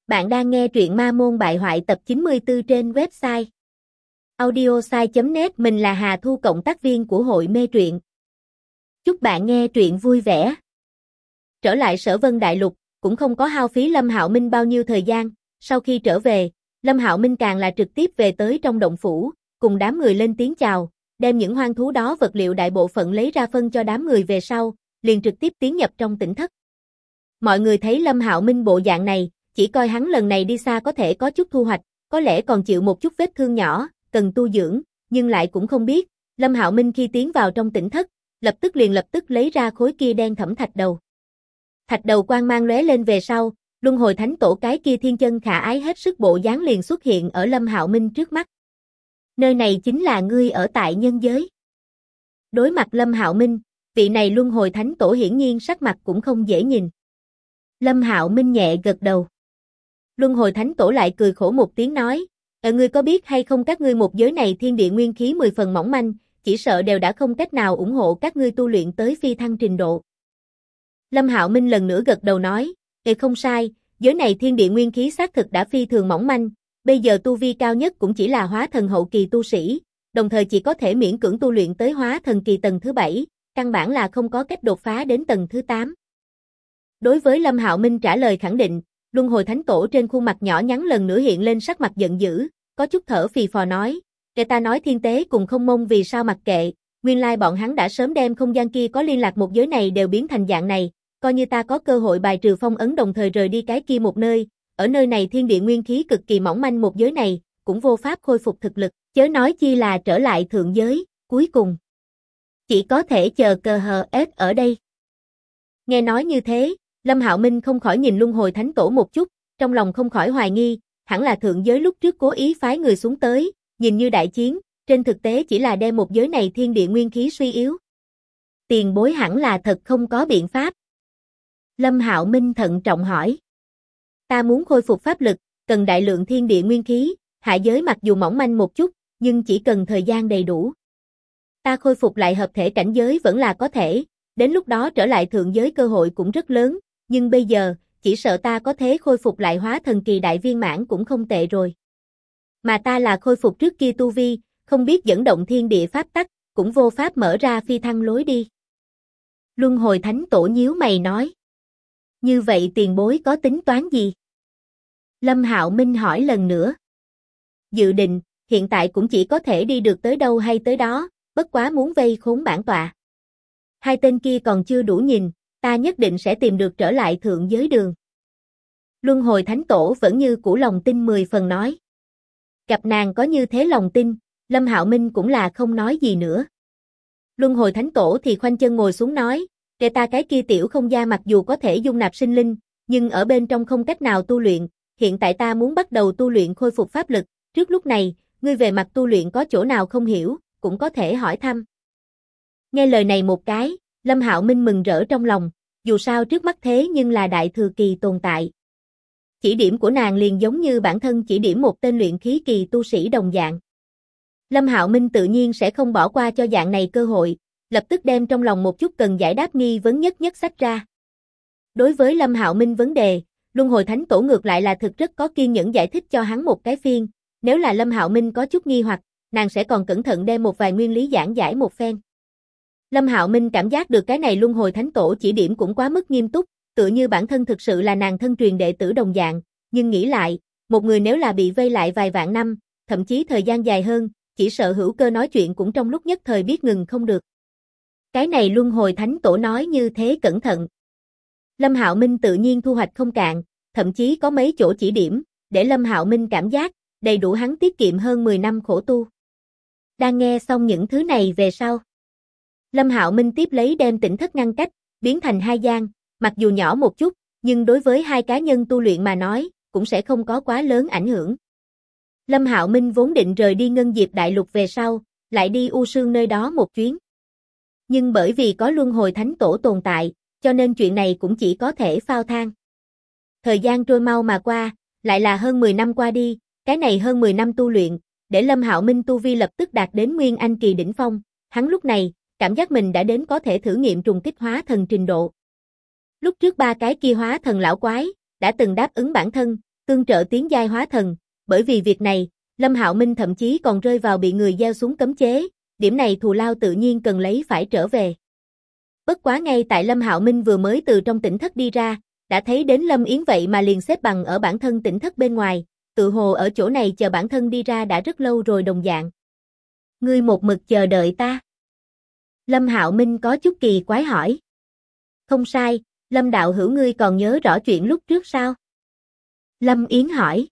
Bạn đang nghe truyện Ma Môn Bại Hoại tập 94 trên website audiosai.net. Mình là Hà Thu, cộng tác viên của hội mê truyện. Chúc bạn nghe truyện vui vẻ. Trở lại Sở Vân Đại Lục, cũng không có hao phí Lâm Hạo Minh bao nhiêu thời gian. Sau khi trở về, Lâm Hạo Minh càng là trực tiếp về tới trong động phủ, cùng đám người lên tiếng chào, đem những hoang thú đó vật liệu đại bộ phận lấy ra phân cho đám người về sau, liền trực tiếp tiến nhập trong tỉnh thất. Mọi người thấy Lâm Hạo Minh bộ dạng này, chỉ coi hắn lần này đi xa có thể có chút thu hoạch, có lẽ còn chịu một chút vết thương nhỏ, cần tu dưỡng, nhưng lại cũng không biết, Lâm Hạo Minh khi tiến vào trong tỉnh thất, lập tức lấy ra khối kia đen thẫm thạch đầu. Thạch đầu quang mang lóe lên về sau, Luân Hồi Thánh Tổ cái kia thiên chân khả ái hết sức bộ dáng liền xuất hiện ở Lâm Hạo Minh trước mắt. Nơi này chính là ngươi ở tại nhân giới. Đối mặt Lâm Hạo Minh, vị này Luân Hồi Thánh Tổ hiển nhiên sắc mặt cũng không dễ nhìn. Lâm Hạo Minh nhẹ gật đầu. Luân Hồi Thánh Tổ lại cười khổ một tiếng nói, ngươi có biết hay không, các ngươi một giới này thiên địa nguyên khí 10 phần mỏng manh, chỉ sợ đều đã không cách nào ủng hộ các ngươi tu luyện tới phi thăng trình độ. Lâm Hạo Minh lần nữa gật đầu nói, không sai, giới này thiên địa nguyên khí xác thực đã phi thường mỏng manh, bây giờ tu vi cao nhất cũng chỉ là hóa thần hậu kỳ tu sĩ, đồng thời chỉ có thể miễn cưỡng tu luyện tới hóa thần kỳ tầng thứ 7, căn bản là không có cách đột phá đến tầng thứ 8. Đối với Lâm Hạo Minh trả lời khẳng định, Luân Hồi Thánh Tổ trên khuôn mặt nhỏ nhắn lần nữa hiện lên sắc mặt giận dữ, có chút thở phì phò nói, ta nói thiên tế cùng không mông vì sao mặc kệ, nguyên lai bọn hắn đã sớm đem không gian kia có liên lạc một giới này đều biến thành dạng này, coi như ta có cơ hội bài trừ phong ấn đồng thời rời đi cái kia một nơi, ở nơi này thiên địa nguyên khí cực kỳ mỏng manh một giới này, cũng vô pháp khôi phục thực lực, chớ nói chi là trở lại thượng giới, cuối cùng chỉ có thể chờ cơ hờ ết ở đây. Nghe nói như thế, Lâm Hạo Minh không khỏi nhìn Luân Hồi Thánh Tổ một chút, trong lòng không khỏi hoài nghi, hẳn là thượng giới lúc trước cố ý phái người xuống tới, nhìn như đại chiến, trên thực tế chỉ là đem một giới này thiên địa nguyên khí suy yếu. Tiền bối hẳn là thật không có biện pháp. Lâm Hạo Minh thận trọng hỏi. Ta muốn khôi phục pháp lực, cần đại lượng thiên địa nguyên khí, hạ giới mặc dù mỏng manh một chút, nhưng chỉ cần thời gian đầy đủ. Ta khôi phục lại hợp thể cảnh giới vẫn là có thể, đến lúc đó trở lại thượng giới cơ hội cũng rất lớn, nhưng bây giờ, chỉ sợ ta có thế khôi phục lại hóa thần kỳ đại viên mãn cũng không tệ rồi. Mà ta là khôi phục trước kia tu vi, không biết dẫn động thiên địa pháp tắc, cũng vô pháp mở ra phi thăng lối đi. Luân Hồi Thánh Tổ nhíu mày nói. Như vậy tiền bối có tính toán gì? Lâm Hạo Minh hỏi lần nữa. Dự định, hiện tại cũng chỉ có thể đi được tới đâu hay tới đó, bất quá muốn vây khốn bản tọa. Hai tên kia còn chưa đủ nhìn, ta nhất định sẽ tìm được trở lại thượng giới đường. Luân Hồi Thánh Tổ vẫn như cũ lòng tin 10 phần nói. Gặp nàng có như thế lòng tin, Lâm Hạo Minh cũng là không nói gì nữa. Luân Hồi Thánh Tổ thì khoanh chân ngồi xuống nói, ta cái kia tiểu không gian mặc dù có thể dung nạp sinh linh, nhưng ở bên trong không cách nào tu luyện, hiện tại ta muốn bắt đầu tu luyện khôi phục pháp lực, trước lúc này, ngươi về mặt tu luyện có chỗ nào không hiểu, cũng có thể hỏi thăm. Nghe lời này một cái, Lâm Hạo Minh mừng rỡ trong lòng, dù sao trước mắt thế nhưng là đại thừa kỳ tồn tại. Chỉ điểm của nàng liền giống như bản thân chỉ điểm một tên luyện khí kỳ tu sĩ đồng dạng. Lâm Hạo Minh tự nhiên sẽ không bỏ qua cho dạng này cơ hội, lập tức đem trong lòng một chút cần giải đáp nghi vấn nhất sách ra. Đối với Lâm Hạo Minh vấn đề, Luân Hồi Thánh Tổ ngược lại là thực rất có kiên nhẫn giải thích cho hắn một cái phiên, nếu là Lâm Hạo Minh có chút nghi hoặc, nàng sẽ còn cẩn thận đem một vài nguyên lý giảng giải một phen. Lâm Hạo Minh cảm giác được cái này Luân Hồi Thánh Tổ chỉ điểm cũng quá mức nghiêm túc, tựa như bản thân thực sự là nàng thân truyền đệ tử đồng dạng, nhưng nghĩ lại, một người nếu là bị vây lại vài vạn năm, thậm chí thời gian dài hơn, chỉ sợ hữu cơ nói chuyện cũng trong lúc nhất thời biết ngừng không được. Cái này Luân Hồi Thánh Tổ nói như thế cẩn thận. Lâm Hạo Minh tự nhiên thu hoạch không cạn, thậm chí có mấy chỗ chỉ điểm, để Lâm Hạo Minh cảm giác, đầy đủ hắn tiết kiệm hơn 10 năm khổ tu. Đang nghe xong những thứ này về sau, Lâm Hạo Minh tiếp lấy đem tỉnh thất ngăn cách, biến thành hai gian, mặc dù nhỏ một chút, nhưng đối với hai cá nhân tu luyện mà nói, cũng sẽ không có quá lớn ảnh hưởng. Lâm Hạo Minh vốn định rời đi Ngân Diệp Đại Lục về sau, lại đi U Sương nơi đó một chuyến. Nhưng bởi vì có Luân Hồi Thánh Tổ tồn tại, cho nên chuyện này cũng chỉ có thể phao thang. Thời gian trôi mau mà qua, lại là hơn 10 năm qua đi, cái này hơn 10 năm tu luyện, để Lâm Hạo Minh tu vi lập tức đạt đến Nguyên Anh kỳ đỉnh phong, hắn lúc này, cảm giác mình đã đến có thể thử nghiệm trùng kích hóa thần trình độ. Lúc trước ba cái kia hóa thần lão quái, đã từng đáp ứng bản thân, tương trợ tiến giai hóa thần, bởi vì việc này, Lâm Hạo Minh thậm chí còn rơi vào bị người gieo xuống cấm chế, điểm này thù lao tự nhiên cần lấy phải trở về. Bất quá ngay tại Lâm Hạo Minh vừa mới từ trong tỉnh thất đi ra, đã thấy đến Lâm Yến vậy mà liền xếp bằng ở bản thân tỉnh thất bên ngoài, tự hồ ở chỗ này chờ bản thân đi ra đã rất lâu rồi đồng dạng. Ngươi một mực chờ đợi ta. Lâm Hạo Minh có chút kỳ quái hỏi. Không sai, Lâm đạo hữu ngươi còn nhớ rõ chuyện lúc trước sao? Lâm Yến hỏi.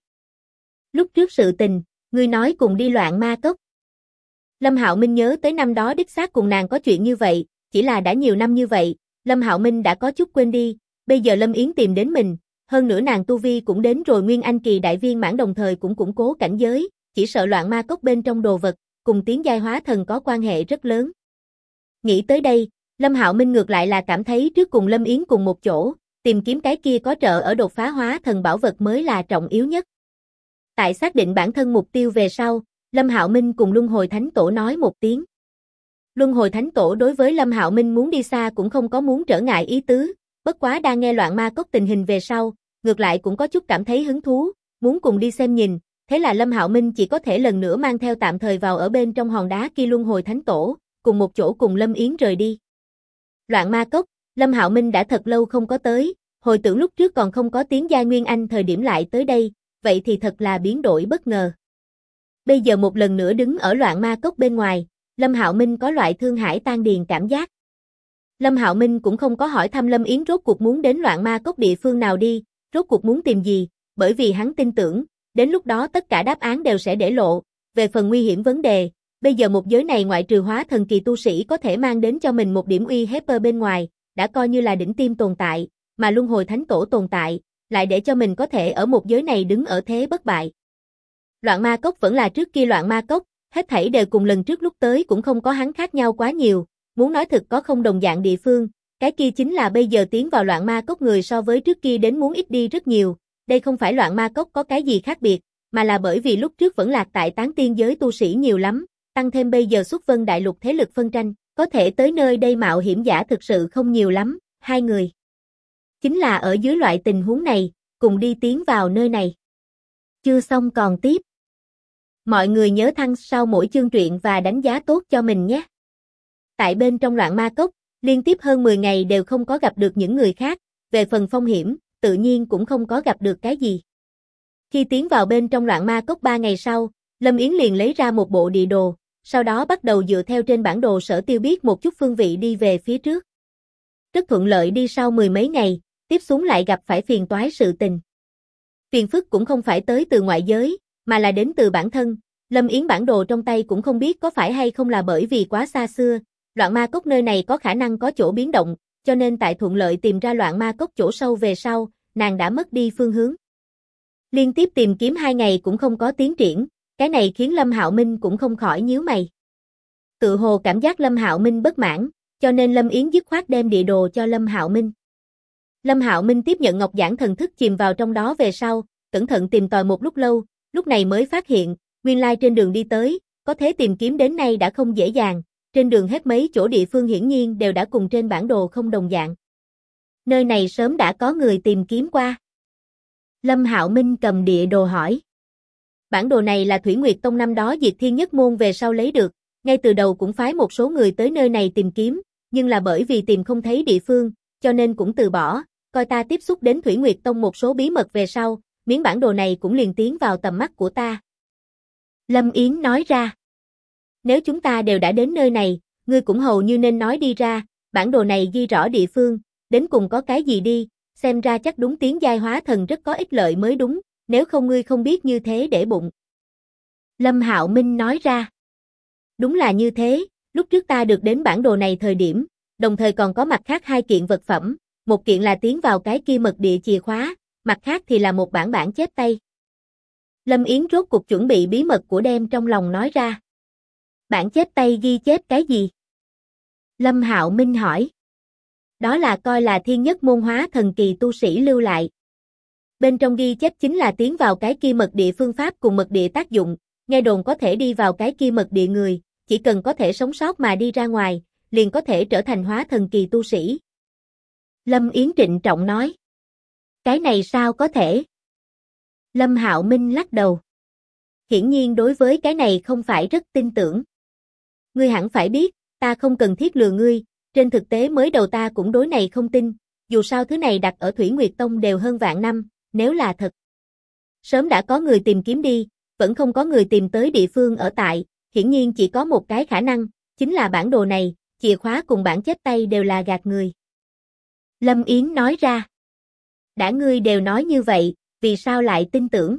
Lúc trước sự tình, ngươi nói cùng đi Loạn Ma Cốc. Lâm Hạo Minh nhớ tới năm đó đích xác cùng nàng có chuyện như vậy, chỉ là đã nhiều năm như vậy, Lâm Hạo Minh đã có chút quên đi, bây giờ Lâm Yến tìm đến mình, hơn nữa nàng tu vi cũng đến rồi Nguyên Anh kỳ đại viên mãn đồng thời cũng củng cố cảnh giới, chỉ sợ Loạn Ma Cốc bên trong đồ vật, cùng tiến giai hóa thần có quan hệ rất lớn. Nghĩ tới đây, Lâm Hạo Minh ngược lại là cảm thấy trước cùng Lâm Yến cùng một chỗ, tìm kiếm cái kia có trợ ở đột phá hóa thần bảo vật mới là trọng yếu nhất. Tại xác định bản thân mục tiêu về sau, Lâm Hạo Minh cùng Luân Hồi Thánh Tổ nói một tiếng. Luân Hồi Thánh Tổ đối với Lâm Hạo Minh muốn đi xa cũng không có muốn trở ngại ý tứ, bất quá đang nghe Loạn Ma Cốc tình hình về sau, ngược lại cũng có chút cảm thấy hứng thú, muốn cùng đi xem nhìn, thế là Lâm Hạo Minh chỉ có thể lần nữa mang theo tạm thời vào ở bên trong hòn đá kia Luân Hồi Thánh Tổ, cùng một chỗ cùng Lâm Yến rời đi. Loạn Ma Cốc, Lâm Hạo Minh đã thật lâu không có tới, hồi tưởng lúc trước còn không có tiến giai Nguyên Anh thời điểm lại tới đây, vậy thì thật là biến đổi bất ngờ. Bây giờ một lần nữa đứng ở Loạn Ma Cốc bên ngoài, Lâm Hạo Minh có loại thương hải tan điền cảm giác. Lâm Hạo Minh cũng không có hỏi thăm Lâm Yến rốt cuộc muốn đến Loạn Ma Cốc địa phương nào đi, rốt cuộc muốn tìm gì, bởi vì hắn tin tưởng, đến lúc đó tất cả đáp án đều sẽ để lộ, về phần nguy hiểm vấn đề, bây giờ một giới này ngoại trừ hóa thần kỳ tu sĩ có thể mang đến cho mình một điểm uy hiếp ở bên ngoài, đã coi như là đỉnh tiêm tồn tại, mà Luân Hồi Thánh Tổ tồn tại, lại để cho mình có thể ở một giới này đứng ở thế bất bại. Loạn Ma Cốc vẫn là trước kia Loạn Ma Cốc, hết thảy đều cùng lần trước lúc tới cũng không có hắn khác nhau quá nhiều, muốn nói thực có không đồng dạng địa phương, cái kia chính là bây giờ tiến vào Loạn Ma Cốc người so với trước kia đến muốn ít đi rất nhiều, đây không phải Loạn Ma Cốc có cái gì khác biệt, mà là bởi vì lúc trước vẫn lạc tại tán tiên giới tu sĩ nhiều lắm, tăng thêm bây giờ xuất vân đại lục thế lực phân tranh, có thể tới nơi đây mạo hiểm giả thực sự không nhiều lắm, hai người. Chính là ở dưới loại tình huống này, cùng đi tiến vào nơi này. Chưa xong còn tiếp. Mọi người nhớ thăng sau mỗi chương truyện và đánh giá tốt cho mình nhé. Tại bên trong Loạn Ma Cốc, liên tiếp hơn 10 ngày đều không có gặp được những người khác, về phần phong hiểm, tự nhiên cũng không có gặp được cái gì. Khi tiến vào bên trong Loạn Ma Cốc 3 ngày sau, Lâm Yến liền lấy ra một bộ địa đồ, sau đó bắt đầu dựa theo trên bản đồ Sở Tiêu biết một chút phương vị đi về phía trước. Rất thuận lợi đi sau 10 mấy ngày, tiếp xuống lại gặp phải phiền toái sự tình. Phiền phức cũng không phải tới từ ngoại giới, mà là đến từ bản thân, Lâm Yến bản đồ trong tay cũng không biết có phải hay không là bởi vì quá xa xưa, Loạn Ma Cốc nơi này có khả năng có chỗ biến động, cho nên tại thuận lợi tìm ra Loạn Ma Cốc chỗ sâu về sau, nàng đã mất đi phương hướng. Liên tiếp tìm kiếm 2 ngày cũng không có tiến triển, cái này khiến Lâm Hạo Minh cũng không khỏi nhíu mày. Tự hồ cảm giác Lâm Hạo Minh bất mãn, cho nên Lâm Yến dứt khoát đem địa đồ cho Lâm Hạo Minh. Lâm Hạo Minh tiếp nhận ngọc giản thần thức chìm vào trong đó về sau, cẩn thận tìm tòi một lúc lâu, lúc này mới phát hiện, nguyên lai trên đường đi tới, có thể tìm kiếm đến nay đã không dễ dàng, trên đường hết mấy chỗ địa phương hiển nhiên đều đã cùng trên bản đồ không đồng dạng. Nơi này sớm đã có người tìm kiếm qua. Lâm Hạo Minh cầm địa đồ hỏi. Bản đồ này là Thủy Nguyệt Tông năm đó diệt thiên nhất môn về sau lấy được, ngay từ đầu cũng phái một số người tới nơi này tìm kiếm, nhưng là bởi vì tìm không thấy địa phương, cho nên cũng từ bỏ, coi ta tiếp xúc đến Thủy Nguyệt Tông một số bí mật về sau, miếng bản đồ này cũng liền tiến vào tầm mắt của ta. Lâm Yến nói ra. Nếu chúng ta đều đã đến nơi này, ngươi cũng hầu như nên nói đi ra, bản đồ này ghi rõ địa phương, đến cùng có cái gì đi, xem ra chắc đúng tiến giai hóa thần rất có ích lợi mới đúng, nếu không ngươi không biết như thế để bụng. Lâm Hạo Minh nói ra. Đúng là như thế, lúc trước ta được đến bản đồ này thời điểm, đồng thời còn có mặt khác 2 kiện vật phẩm, một kiện là tiến vào cái kia mật địa chìa khóa, mặt khác thì là một bản chép tay. Lâm Yến rốt cuộc chuẩn bị bí mật của đem trong lòng nói ra. Bản chép tay ghi chép cái gì? Lâm Hạo Minh hỏi. Đó là coi là thiên nhất môn hóa thần kỳ tu sĩ lưu lại. Bên trong ghi chép chính là tiến vào cái kia mật địa phương pháp cùng mật địa tác dụng, nghe đồn có thể đi vào cái kia mật địa người, chỉ cần có thể sống sót mà đi ra ngoài, liền có thể trở thành hóa thần kỳ tu sĩ. Lâm Yến trịnh trọng nói. Cái này sao có thể? Lâm Hạo Minh lắc đầu. Hiển nhiên đối với cái này không phải rất tin tưởng. Ngươi hẳn phải biết, ta không cần thiết lừa ngươi, trên thực tế mới đầu ta cũng đối này không tin, dù sao thứ này đặt ở Thủy Nguyệt Tông đều hơn vạn năm, nếu là thật. Sớm đã có người tìm kiếm đi, vẫn không có người tìm tới địa phương ở tại, hiển nhiên chỉ có một cái khả năng, chính là bản đồ này, chìa khóa cùng bản chép tay đều là gạt người. Lâm Yến nói ra. Đã ngươi đều nói như vậy, vì sao lại tin tưởng?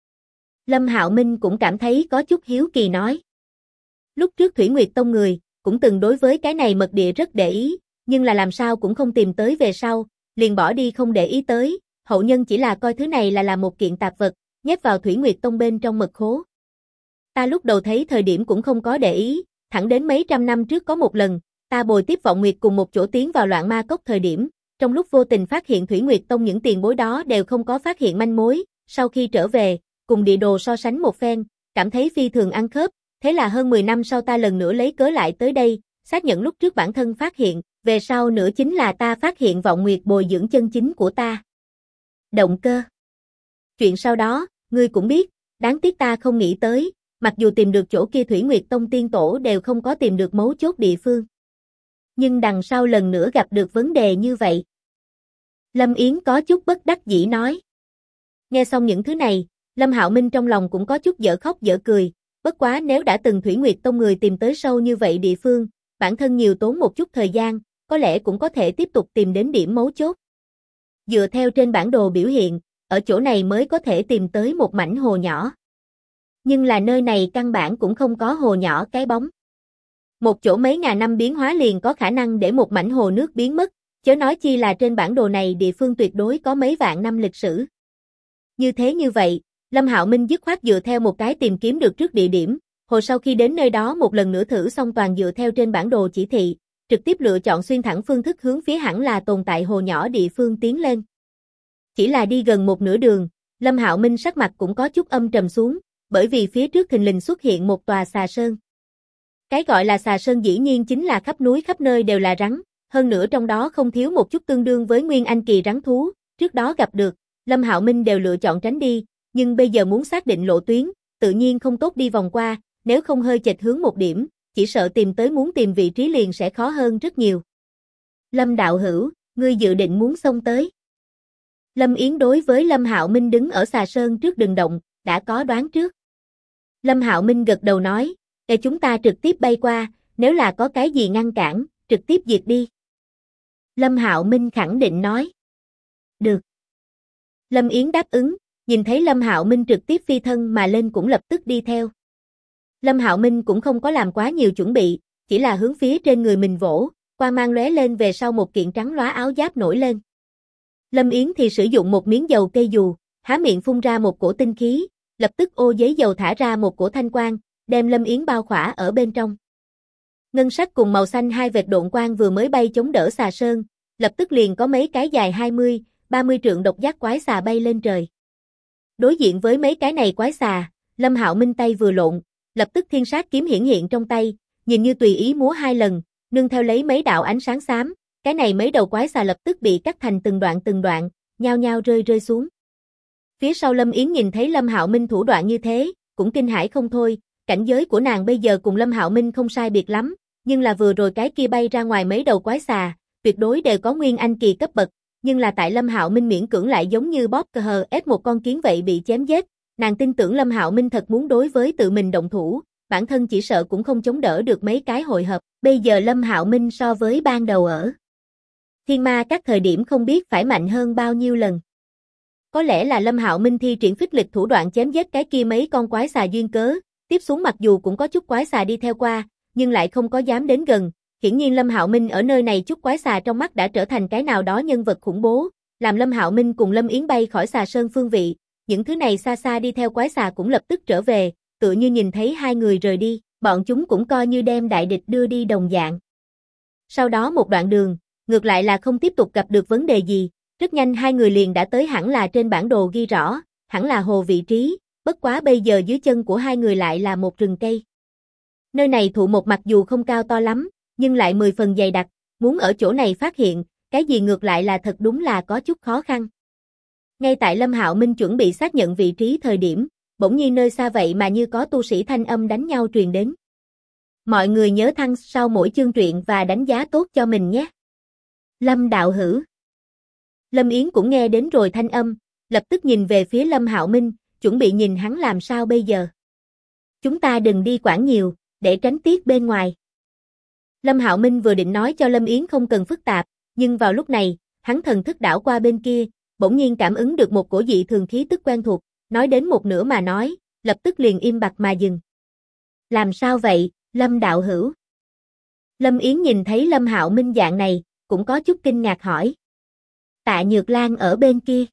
Lâm Hạo Minh cũng cảm thấy có chút hiếu kỳ nói. Lúc trước Thủy Nguyệt Tông người, cũng từng đối với cái này mật địa rất để ý, nhưng là làm sao cũng không tìm tới về sau, liền bỏ đi không để ý tới, hậu nhân chỉ là coi thứ này là một kiện tạp vật, nhét vào Thủy Nguyệt Tông bên trong mật khố. Ta lúc đầu thấy thời điểm cũng không có để ý, thẳng đến mấy trăm năm trước có một lần, ta bồi tiếp Vọng Nguyệt cùng một chỗ tiến vào Loạn Ma Cốc thời điểm, trong lúc vô tình phát hiện Thủy Nguyệt Tông những tiền bối đó đều không có phát hiện manh mối, sau khi trở về, cùng địa đồ so sánh một phen, cảm thấy phi thường ăn khớp, thế là hơn 10 năm sau ta lần nữa lấy cớ lại tới đây, xác nhận lúc trước bản thân phát hiện, về sau nữa chính là ta phát hiện Vọng Nguyệt bồi dưỡng chân chính của ta. Động cơ. Chuyện sau đó, ngươi cũng biết, đáng tiếc ta không nghĩ tới, mặc dù tìm được chỗ kia Thủy Nguyệt Tông tiên tổ đều không có tìm được mấu chốt địa phương. Nhưng đằng sau lần nữa gặp được vấn đề như vậy. Lâm Yến có chút bất đắc dĩ nói. Nghe xong những thứ này, Lâm Hạo Minh trong lòng cũng có chút dở khóc dở cười, bất quá nếu đã từng Thủy Nguyệt Tông người tìm tới sâu như vậy địa phương, bản thân nhiều tốn một chút thời gian, có lẽ cũng có thể tiếp tục tìm đến điểm mấu chốt. Dựa theo trên bản đồ biểu hiện, ở chỗ này mới có thể tìm tới một mảnh hồ nhỏ. Nhưng là nơi này căn bản cũng không có hồ nhỏ cái bóng. Một chỗ mấy ngàn năm biến hóa liền có khả năng để một mảnh hồ nước biến mất, chớ nói chi là trên bản đồ này địa phương tuyệt đối có mấy vạn năm lịch sử. Như vậy, Lâm Hạo Minh dứt khoát dựa theo một cái tìm kiếm được trước địa điểm, hồi sau khi đến nơi đó một lần nữa thử xong toàn dựa theo trên bản đồ chỉ thị, trực tiếp lựa chọn xuyên thẳng phương thức hướng phía hẳn là tồn tại hồ nhỏ địa phương tiến lên. Chỉ là đi gần một nửa đường, Lâm Hạo Minh sắc mặt cũng có chút âm trầm xuống, bởi vì phía trước thình lình xuất hiện một tòa xà sơn. Cái gọi là xà sơn dĩ nhiên chính là khắp núi khắp nơi đều là rắn, hơn nữa trong đó không thiếu một chút tương đương với nguyên anh kỳ rắn thú, trước đó gặp được, Lâm Hạo Minh đều lựa chọn tránh đi, nhưng bây giờ muốn xác định lộ tuyến, tự nhiên không tốt đi vòng qua, nếu không hơi chệch hướng một điểm, chỉ sợ tìm tới muốn tìm vị trí liền sẽ khó hơn rất nhiều. Lâm đạo hữu, ngươi dự định muốn xông tới. Lâm Yến đối với Lâm Hạo Minh đứng ở xà sơn trước đừng động, đã có đoán trước. Lâm Hạo Minh gật đầu nói, để chúng ta trực tiếp bay qua, nếu là có cái gì ngăn cản, trực tiếp diệt đi. Lâm Hạo Minh khẳng định nói. Được. Lâm Yến đáp ứng, nhìn thấy Lâm Hạo Minh trực tiếp phi thân mà lên cũng lập tức đi theo. Lâm Hạo Minh cũng không có làm quá nhiều chuẩn bị, chỉ là hướng phía trên người mình vỗ, quang mang lóe lên về sau một kiện trắng lóa áo giáp nổi lên. Lâm Yến thì sử dụng một miếng dầu cây dù, há miệng phun ra một cổ tinh khí, lập tức ô giấy dầu thả ra một cổ thanh quang, đem Lâm Yến bao khỏa ở bên trong. Ngân sắc cùng màu xanh hai vệt độn quang vừa mới bay chống đỡ xà sơn, lập tức liền có mấy cái dài 20, 30 trượng độc giác quái xà bay lên trời. Đối diện với mấy cái này quái xà, Lâm Hạo Minh tay vừa lộn, lập tức thiên sát kiếm hiển hiện trong tay, nhìn như tùy ý múa hai lần, nương theo lấy mấy đạo ánh sáng xám, cái này mấy đầu quái xà lập tức bị cắt thành từng đoạn, nhao nhao rơi xuống. Phía sau Lâm Yến nhìn thấy Lâm Hạo Minh thủ đoạn như thế, cũng kinh hãi không thôi, cảnh giới của nàng bây giờ cùng Lâm Hạo Minh không sai biệt lắm, nhưng là vừa rồi cái kia bay ra ngoài mấy đầu quái xà, tuyệt đối đều có nguyên anh kỳ cấp bậc, nhưng là tại Lâm Hạo Minh miễn cưỡng lại giống như bóp cờ hờ ép một con kiến vậy bị chém giết, nàng tin tưởng Lâm Hạo Minh thật muốn đối với tự mình động thủ, bản thân chỉ sợ cũng không chống đỡ được mấy cái hội hợp, bây giờ Lâm Hạo Minh so với ban đầu ở Thiên Ma các thời điểm không biết phải mạnh hơn bao nhiêu lần. Có lẽ là Lâm Hạo Minh thi triển phích lịch thủ đoạn chém giết cái kia mấy con quái xà duyên cớ, tiếp xuống mặc dù cũng có chút quái xà đi theo qua, nhưng lại không có dám đến gần, hiển nhiên Lâm Hạo Minh ở nơi này chút quái xà trong mắt đã trở thành cái nào đó nhân vật khủng bố, làm Lâm Hạo Minh cùng Lâm Yến bay khỏi xà sơn phương vị, những thứ này xa xa đi theo quái xà cũng lập tức trở về, tựa như nhìn thấy hai người rời đi, bọn chúng cũng coi như đem đại địch đưa đi đồng dạng. Sau đó một đoạn đường, ngược lại là không tiếp tục gặp được vấn đề gì, rất nhanh hai người liền đã tới hẳn là trên bản đồ ghi rõ, hẳn là hồ vị trí, bất quá bây giờ dưới chân của hai người lại là một rừng cây. Nơi này thụ một mặc dù không cao to lắm, nhưng lại 10 phần dày đặc, muốn ở chỗ này phát hiện, cái gì ngược lại là thật đúng là có chút khó khăn. Ngay tại Lâm Hạo Minh chuẩn bị xác nhận vị trí thời điểm, bỗng nhiên nơi xa vậy mà như có tu sĩ thanh âm đánh nhau truyền đến. Mọi người nhớ thăng sau mỗi chương truyện và đánh giá tốt cho mình nhé. Lâm đạo hữu. Lâm Yến cũng nghe đến rồi thanh âm, lập tức nhìn về phía Lâm Hạo Minh, chuẩn bị nhìn hắn làm sao bây giờ. Chúng ta đừng đi quản nhiều, để tránh tiết bên ngoài. Lâm Hạo Minh vừa định nói cho Lâm Yến không cần phức tạp, nhưng vào lúc này, hắn thần thức đảo qua bên kia, bỗng nhiên cảm ứng được một cổ dị thường khí tức quen thuộc, nói đến một nửa mà nói, lập tức liền im bặt mà dừng. Làm sao vậy, Lâm đạo hữu? Lâm Yến nhìn thấy Lâm Hạo Minh dạng này, cũng có chút kinh ngạc hỏi. Tạ Nhược Lan ở bên kia.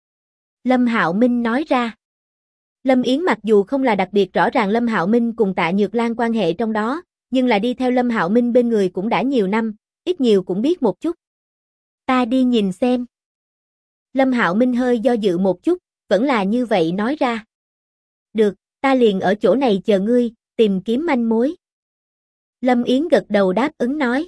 Lâm Hạo Minh nói ra. Lâm Yến mặc dù không là đặc biệt rõ ràng Lâm Hạo Minh cùng Tạ Nhược Lan quan hệ trong đó, nhưng là đi theo Lâm Hạo Minh bên người cũng đã nhiều năm, ít nhiều cũng biết một chút. Ta đi nhìn xem. Lâm Hạo Minh hơi do dự một chút, vẫn là như vậy nói ra. Được, ta liền ở chỗ này chờ ngươi, tìm kiếm manh mối. Lâm Yến gật đầu đáp ứng nói.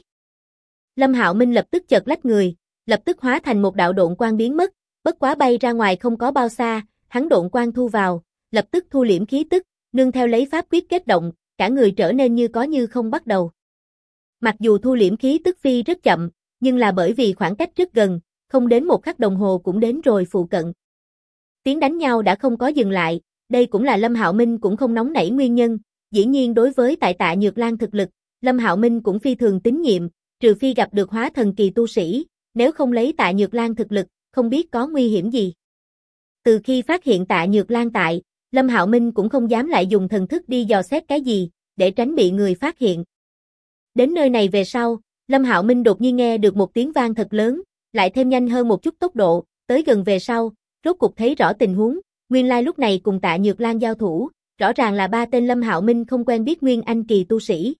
Lâm Hạo Minh lập tức chợt lách người, lập tức hóa thành một đạo độn quang biến mất, bất quá bay ra ngoài không có bao xa, hắn độn quang thu vào, lập tức thu liễm khí tức, nương theo lấy pháp quyết kết động, cả người trở nên như có như không bắt đầu. Mặc dù thu liễm khí tức phi rất chậm, nhưng là bởi vì khoảng cách rất gần, không đến một khắc đồng hồ cũng đến rồi phụ cận. Tiếng đánh nhau đã không có dừng lại, đây cũng là Lâm Hạo Minh cũng không nóng nảy nguyên nhân, dĩ nhiên đối với tại Tạ Nhược Lan thực lực, Lâm Hạo Minh cũng phi thường tín nhiệm, trừ phi gặp được hóa thần kỳ tu sĩ, nếu không lấy Tạ Nhược Lan thực lực, không biết có nguy hiểm gì. Từ khi phát hiện Tạ Nhược Lan tại, Lâm Hạo Minh cũng không dám lại dùng thần thức đi dò xét cái gì, để tránh bị người phát hiện. Đến nơi này về sau, Lâm Hạo Minh đột nhiên nghe được một tiếng vang thật lớn, lại thêm nhanh hơn một chút tốc độ, tới gần về sau, rốt cục thấy rõ tình huống, nguyên lai lúc này cùng Tạ Nhược Lan giao thủ, rõ ràng là ba tên Lâm Hạo Minh không quen biết Nguyên Anh kỳ tu sĩ.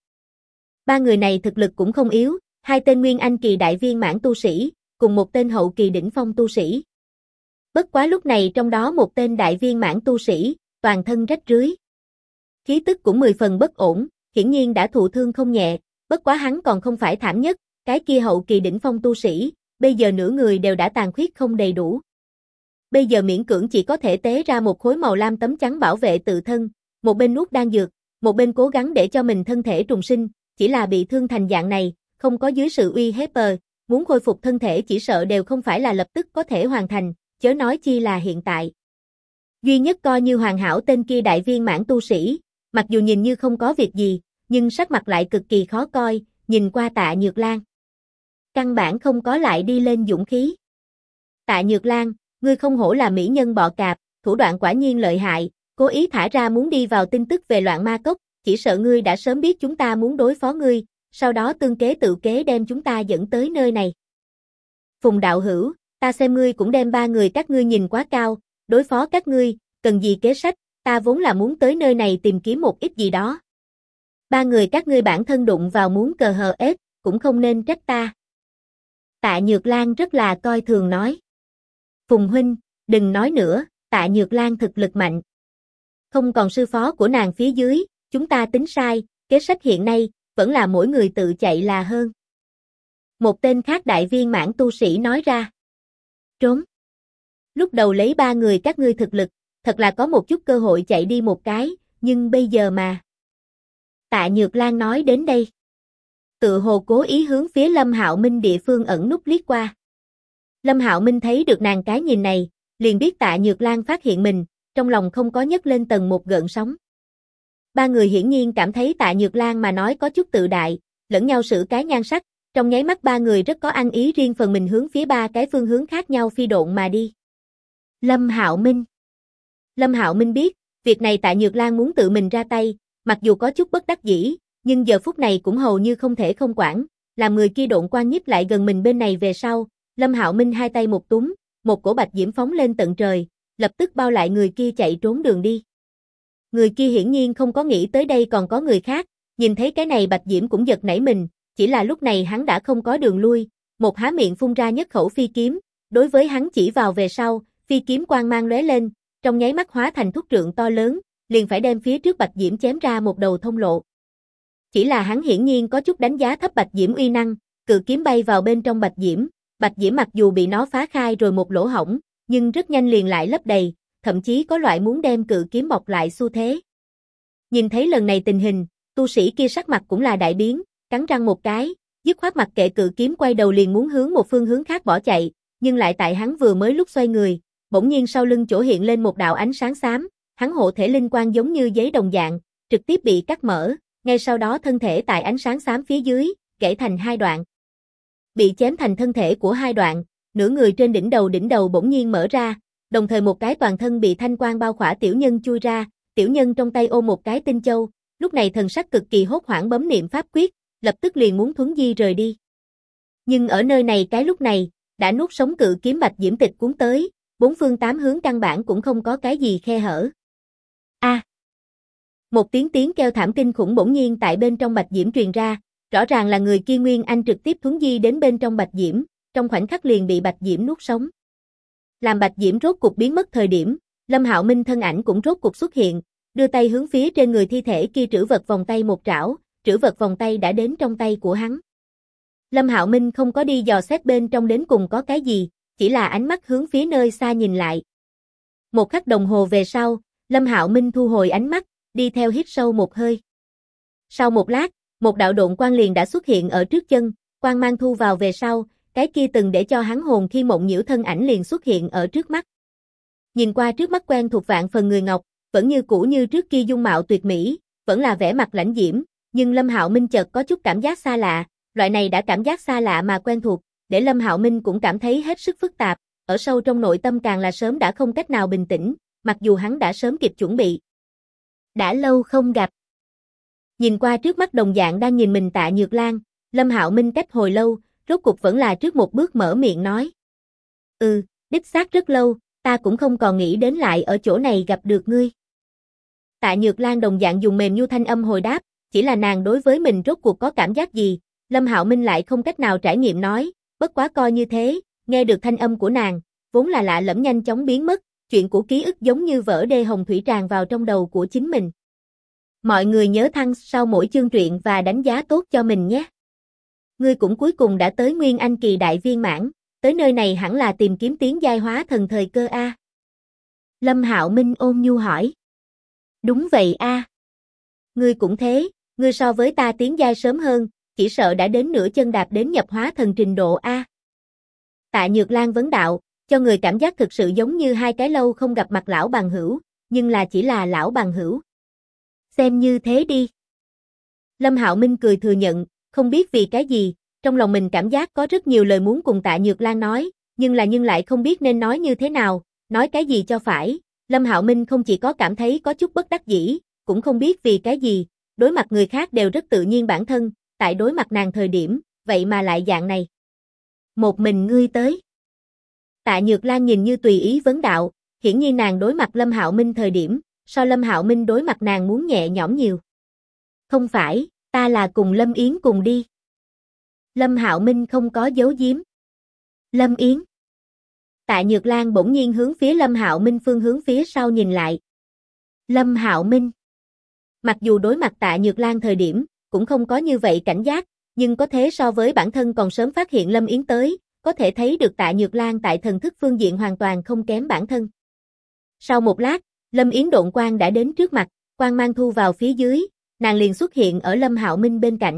Ba người này thực lực cũng không yếu, hai tên Nguyên Anh kỳ đại viên mãn tu sĩ, cùng một tên hậu kỳ đỉnh phong tu sĩ. Bất quá lúc này trong đó một tên đại viên mãn tu sĩ, toàn thân rách rưới. Khí tức cũng 10 phần bất ổn, hiển nhiên đã thụ thương không nhẹ, bất quá hắn còn không phải thảm nhất, cái kia hậu kỳ đỉnh phong tu sĩ, bây giờ nửa người đều đã tàn khuyết không đầy đủ. Bây giờ miễn cưỡng chỉ có thể tế ra một khối màu lam tấm chắn bảo vệ tự thân, một bên nuốt đan dược, một bên cố gắng để cho mình thân thể trùng sinh, chỉ là bị thương thành dạng này, không có dưới sự uy hiếp muốn khôi phục thân thể chỉ sợ đều không phải là lập tức có thể hoàn thành, chớ nói chi là hiện tại. Duy nhất coi như hoàn hảo tên kia đại viên mãn tu sĩ, mặc dù nhìn như không có việc gì, nhưng sắc mặt lại cực kỳ khó coi, nhìn qua Tạ Nhược Lan. Căn bản không có lại đi lên dũng khí. Tạ Nhược Lan, ngươi không hổ là mỹ nhân bọ cạp, thủ đoạn quả nhiên lợi hại, cố ý thả ra muốn đi vào tin tức về loạn ma cốc, chỉ sợ ngươi đã sớm biết chúng ta muốn đối phó ngươi, sau đó tương kế tự kế đem chúng ta dẫn tới nơi này. Phùng đạo hữu, ta xem ngươi cũng đem ba người các ngươi nhìn quá cao, đối phó các ngươi, cần gì kế sách, ta vốn là muốn tới nơi này tìm kiếm một ít gì đó. Ba người các ngươi bản thân đụng vào muốn cờ hờ ết, cũng không nên trách ta. Tạ Nhược Lan rất là coi thường nói. Phùng huynh, đừng nói nữa, Tạ Nhược Lan thực lực mạnh. Không còn sư phó của nàng phía dưới, chúng ta tính sai, kế sách hiện nay, vẫn là mỗi người tự chạy là hơn. Một tên khác đại viên mãn tu sĩ nói ra. Trốn. Lúc đầu lấy ba người các ngươi thực lực, thật là có một chút cơ hội chạy đi một cái, nhưng bây giờ mà. Tạ Nhược Lan nói đến đây. Tự hồ cố ý hướng phía Lâm Hạo Minh địa phương ẩn núp liếc qua. Lâm Hạo Minh thấy được nàng cái nhìn này, liền biết Tạ Nhược Lan phát hiện mình, trong lòng không có nhấc lên tầng một gợn sóng. Ba người hiển nhiên cảm thấy Tạ Nhược Lan mà nói có chút tự đại, lẫn nhau xử cái nhan sắc, trong nháy mắt ba người rất có ăn ý riêng phần mình hướng phía ba cái phương hướng khác nhau phi độn mà đi. Lâm Hạo Minh. Lâm Hạo Minh biết, việc này Tạ Nhược Lan muốn tự mình ra tay, mặc dù có chút bất đắc dĩ, nhưng giờ phút này cũng hầu như không thể không quản, làm người kia độn quang nhích lại gần mình bên này về sau, Lâm Hạo Minh hai tay một túm, một cổ bạch diễm phóng lên tận trời, lập tức bao lại người kia chạy trốn đường đi. Người kia hiển nhiên không có nghĩ tới đây còn có người khác, nhìn thấy cái này bạch diễm cũng giật nảy mình, chỉ là lúc này hắn đã không có đường lui, một há miệng phun ra nhất khẩu phi kiếm, đối với hắn chỉ vào về sau, phi kiếm quang mang lóe lên, trong nháy mắt hóa thành thúc trượng to lớn, liền phải đem phía trước bạch diễm chém ra một đầu thông lộ. Chỉ là hắn hiển nhiên có chút đánh giá thấp bạch diễm uy năng, cự kiếm bay vào bên trong bạch diễm mặc dù bị nó phá khai rồi một lỗ hổng, nhưng rất nhanh liền lại lấp đầy, thậm chí có loại muốn đem cự kiếm bọc lại xu thế. Nhìn thấy lần này tình hình, tu sĩ kia sắc mặt cũng là đại biến, cắn răng một cái, dứt khoát mặc kệ cự kiếm quay đầu liền muốn hướng một phương hướng khác bỏ chạy, nhưng lại tại hắn vừa mới lúc xoay người, bỗng nhiên sau lưng chỗ hiện lên một đạo ánh sáng xám, hắn hộ thể linh quang giống như giấy đồng dạng, trực tiếp bị cắt mở, ngay sau đó thân thể tại ánh sáng xám phía dưới, gãy thành hai đoạn. Bị chém thành thân thể của hai đoạn, nửa người trên đỉnh đầu bỗng nhiên mở ra, đồng thời một cái toàn thân bị thanh quang bao khỏa tiểu nhân chui ra, tiểu nhân trong tay ôm một cái tinh châu, lúc này thần sắc cực kỳ hốt hoảng bấm niệm pháp quyết, lập tức liền muốn thuấn di rời đi. Nhưng ở nơi này cái lúc này, đã nuốt sống cự kiếm Bạch Diễm Tịch cuốn tới, bốn phương tám hướng căn bản cũng không có cái gì khe hở. A! Một tiếng kêu thảm kinh khủng bỗng nhiên tại bên trong Bạch Diễm truyền ra, rõ ràng là người kia Nguyên Anh trực tiếp thuấn di đến bên trong Bạch Diễm, trong khoảnh khắc liền bị Bạch Diễm nuốt sống. Làm Bạch Diễm rốt cục biến mất thời điểm, Lâm Hạo Minh thân ảnh cũng rốt cục xuất hiện, đưa tay hướng phía trên người thi thể kia trữ vật vòng tay một trảo, trữ vật vòng tay đã đến trong tay của hắn. Lâm Hạo Minh không có đi dò xét bên trong đến cùng có cái gì, chỉ là ánh mắt hướng phía nơi xa nhìn lại. Một khắc đồng hồ về sau, Lâm Hạo Minh thu hồi ánh mắt, đi theo hít sâu một hơi. Sau một lát, một đạo độn quang liền đã xuất hiện ở trước chân, quang mang thu vào về sau, cái kia từng để cho hắn hồn khi mộng nhiễu thân ảnh liền xuất hiện ở trước mắt. Nhìn qua trước mắt quen thuộc vạn phần người ngọc, vẫn như cũ như trước kia dung mạo tuyệt mỹ, vẫn là vẻ mặt lãnh diễm, nhưng Lâm Hạo Minh chợt có chút cảm giác xa lạ, loại này đã cảm giác xa lạ mà quen thuộc, để Lâm Hạo Minh cũng cảm thấy hết sức phức tạp, ở sâu trong nội tâm càng là sớm đã không cách nào bình tĩnh, mặc dù hắn đã sớm kịp chuẩn bị. Đã lâu không gặp. Nhìn qua trước mắt đồng dạng đang nhìn mình Tạ Nhược Lan, Lâm Hạo Minh cách hồi lâu, rốt cục vẫn là trước một bước mở miệng nói. Đích xác rất lâu, ta cũng không còn nghĩ đến lại ở chỗ này gặp được ngươi. Tạ Nhược Lan đồng dạng dùng mềm nhu thanh âm hồi đáp, chỉ là nàng đối với mình rốt cuộc có cảm giác gì, Lâm Hạo Minh lại không cách nào trải nghiệm nói, bất quá coi như thế, nghe được thanh âm của nàng, vốn là lạ lẫm nhanh chóng biến mất, chuyện của ký ức giống như vỡ đê hồng thủy tràn vào trong đầu của chính mình. Mọi người nhớ thăng sau mỗi chương truyện và đánh giá tốt cho mình nhé. Ngươi cũng cuối cùng đã tới Nguyên Anh kỳ đại viên mãn, tới nơi này hẳn là tìm kiếm tiến giai hóa thần thời cơ a. Lâm Hạo Minh ôn nhu hỏi. Đúng vậy a. Ngươi cũng thế, ngươi so với ta tiến giai sớm hơn, chỉ sợ đã đến nửa chân đạp đến nhập hóa thần trình độ a. Tạ Nhược Lan vấn đạo, cho người cảm giác thực sự giống như hai cái lâu không gặp mặt lão bằng hữu, nhưng là chỉ là lão bằng hữu. Xem như thế đi. Lâm Hạo Minh cười thừa nhận, không biết vì cái gì, trong lòng mình cảm giác có rất nhiều lời muốn cùng Tạ Nhược Lan nói, nhưng lại không biết nên nói như thế nào, nói cái gì cho phải. Lâm Hạo Minh không chỉ có cảm thấy có chút bất đắc dĩ, cũng không biết vì cái gì, đối mặt người khác đều rất tự nhiên bản thân, tại đối mặt nàng thời điểm, vậy mà lại dạng này. Một mình ngươi tới. Tạ Nhược Lan nhìn như tùy ý vấn đạo, hiển nhiên nàng đối mặt Lâm Hạo Minh thời điểm, so Lâm Hạo Minh đối mặt nàng muốn nhẹ nhõm nhiều. Không phải, ta là cùng Lâm Yến cùng đi. Lâm Hạo Minh không có giấu giếm. Lâm Yến. Tạ Nhược Lan bỗng nhiên hướng phía Lâm Hạo Minh phương hướng phía sau nhìn lại. Lâm Hạo Minh. Mặc dù đối mặt Tạ Nhược Lan thời điểm, cũng không có như vậy cảnh giác, nhưng có thế so với bản thân còn sớm phát hiện Lâm Yến tới, có thể thấy được Tạ Nhược Lan tại thần thức phương diện hoàn toàn không kém bản thân. Sau một lát, Lâm Yến độn quang đã đến trước mặt, quang mang thu vào phía dưới, nàng liền xuất hiện ở Lâm Hạo Minh bên cạnh.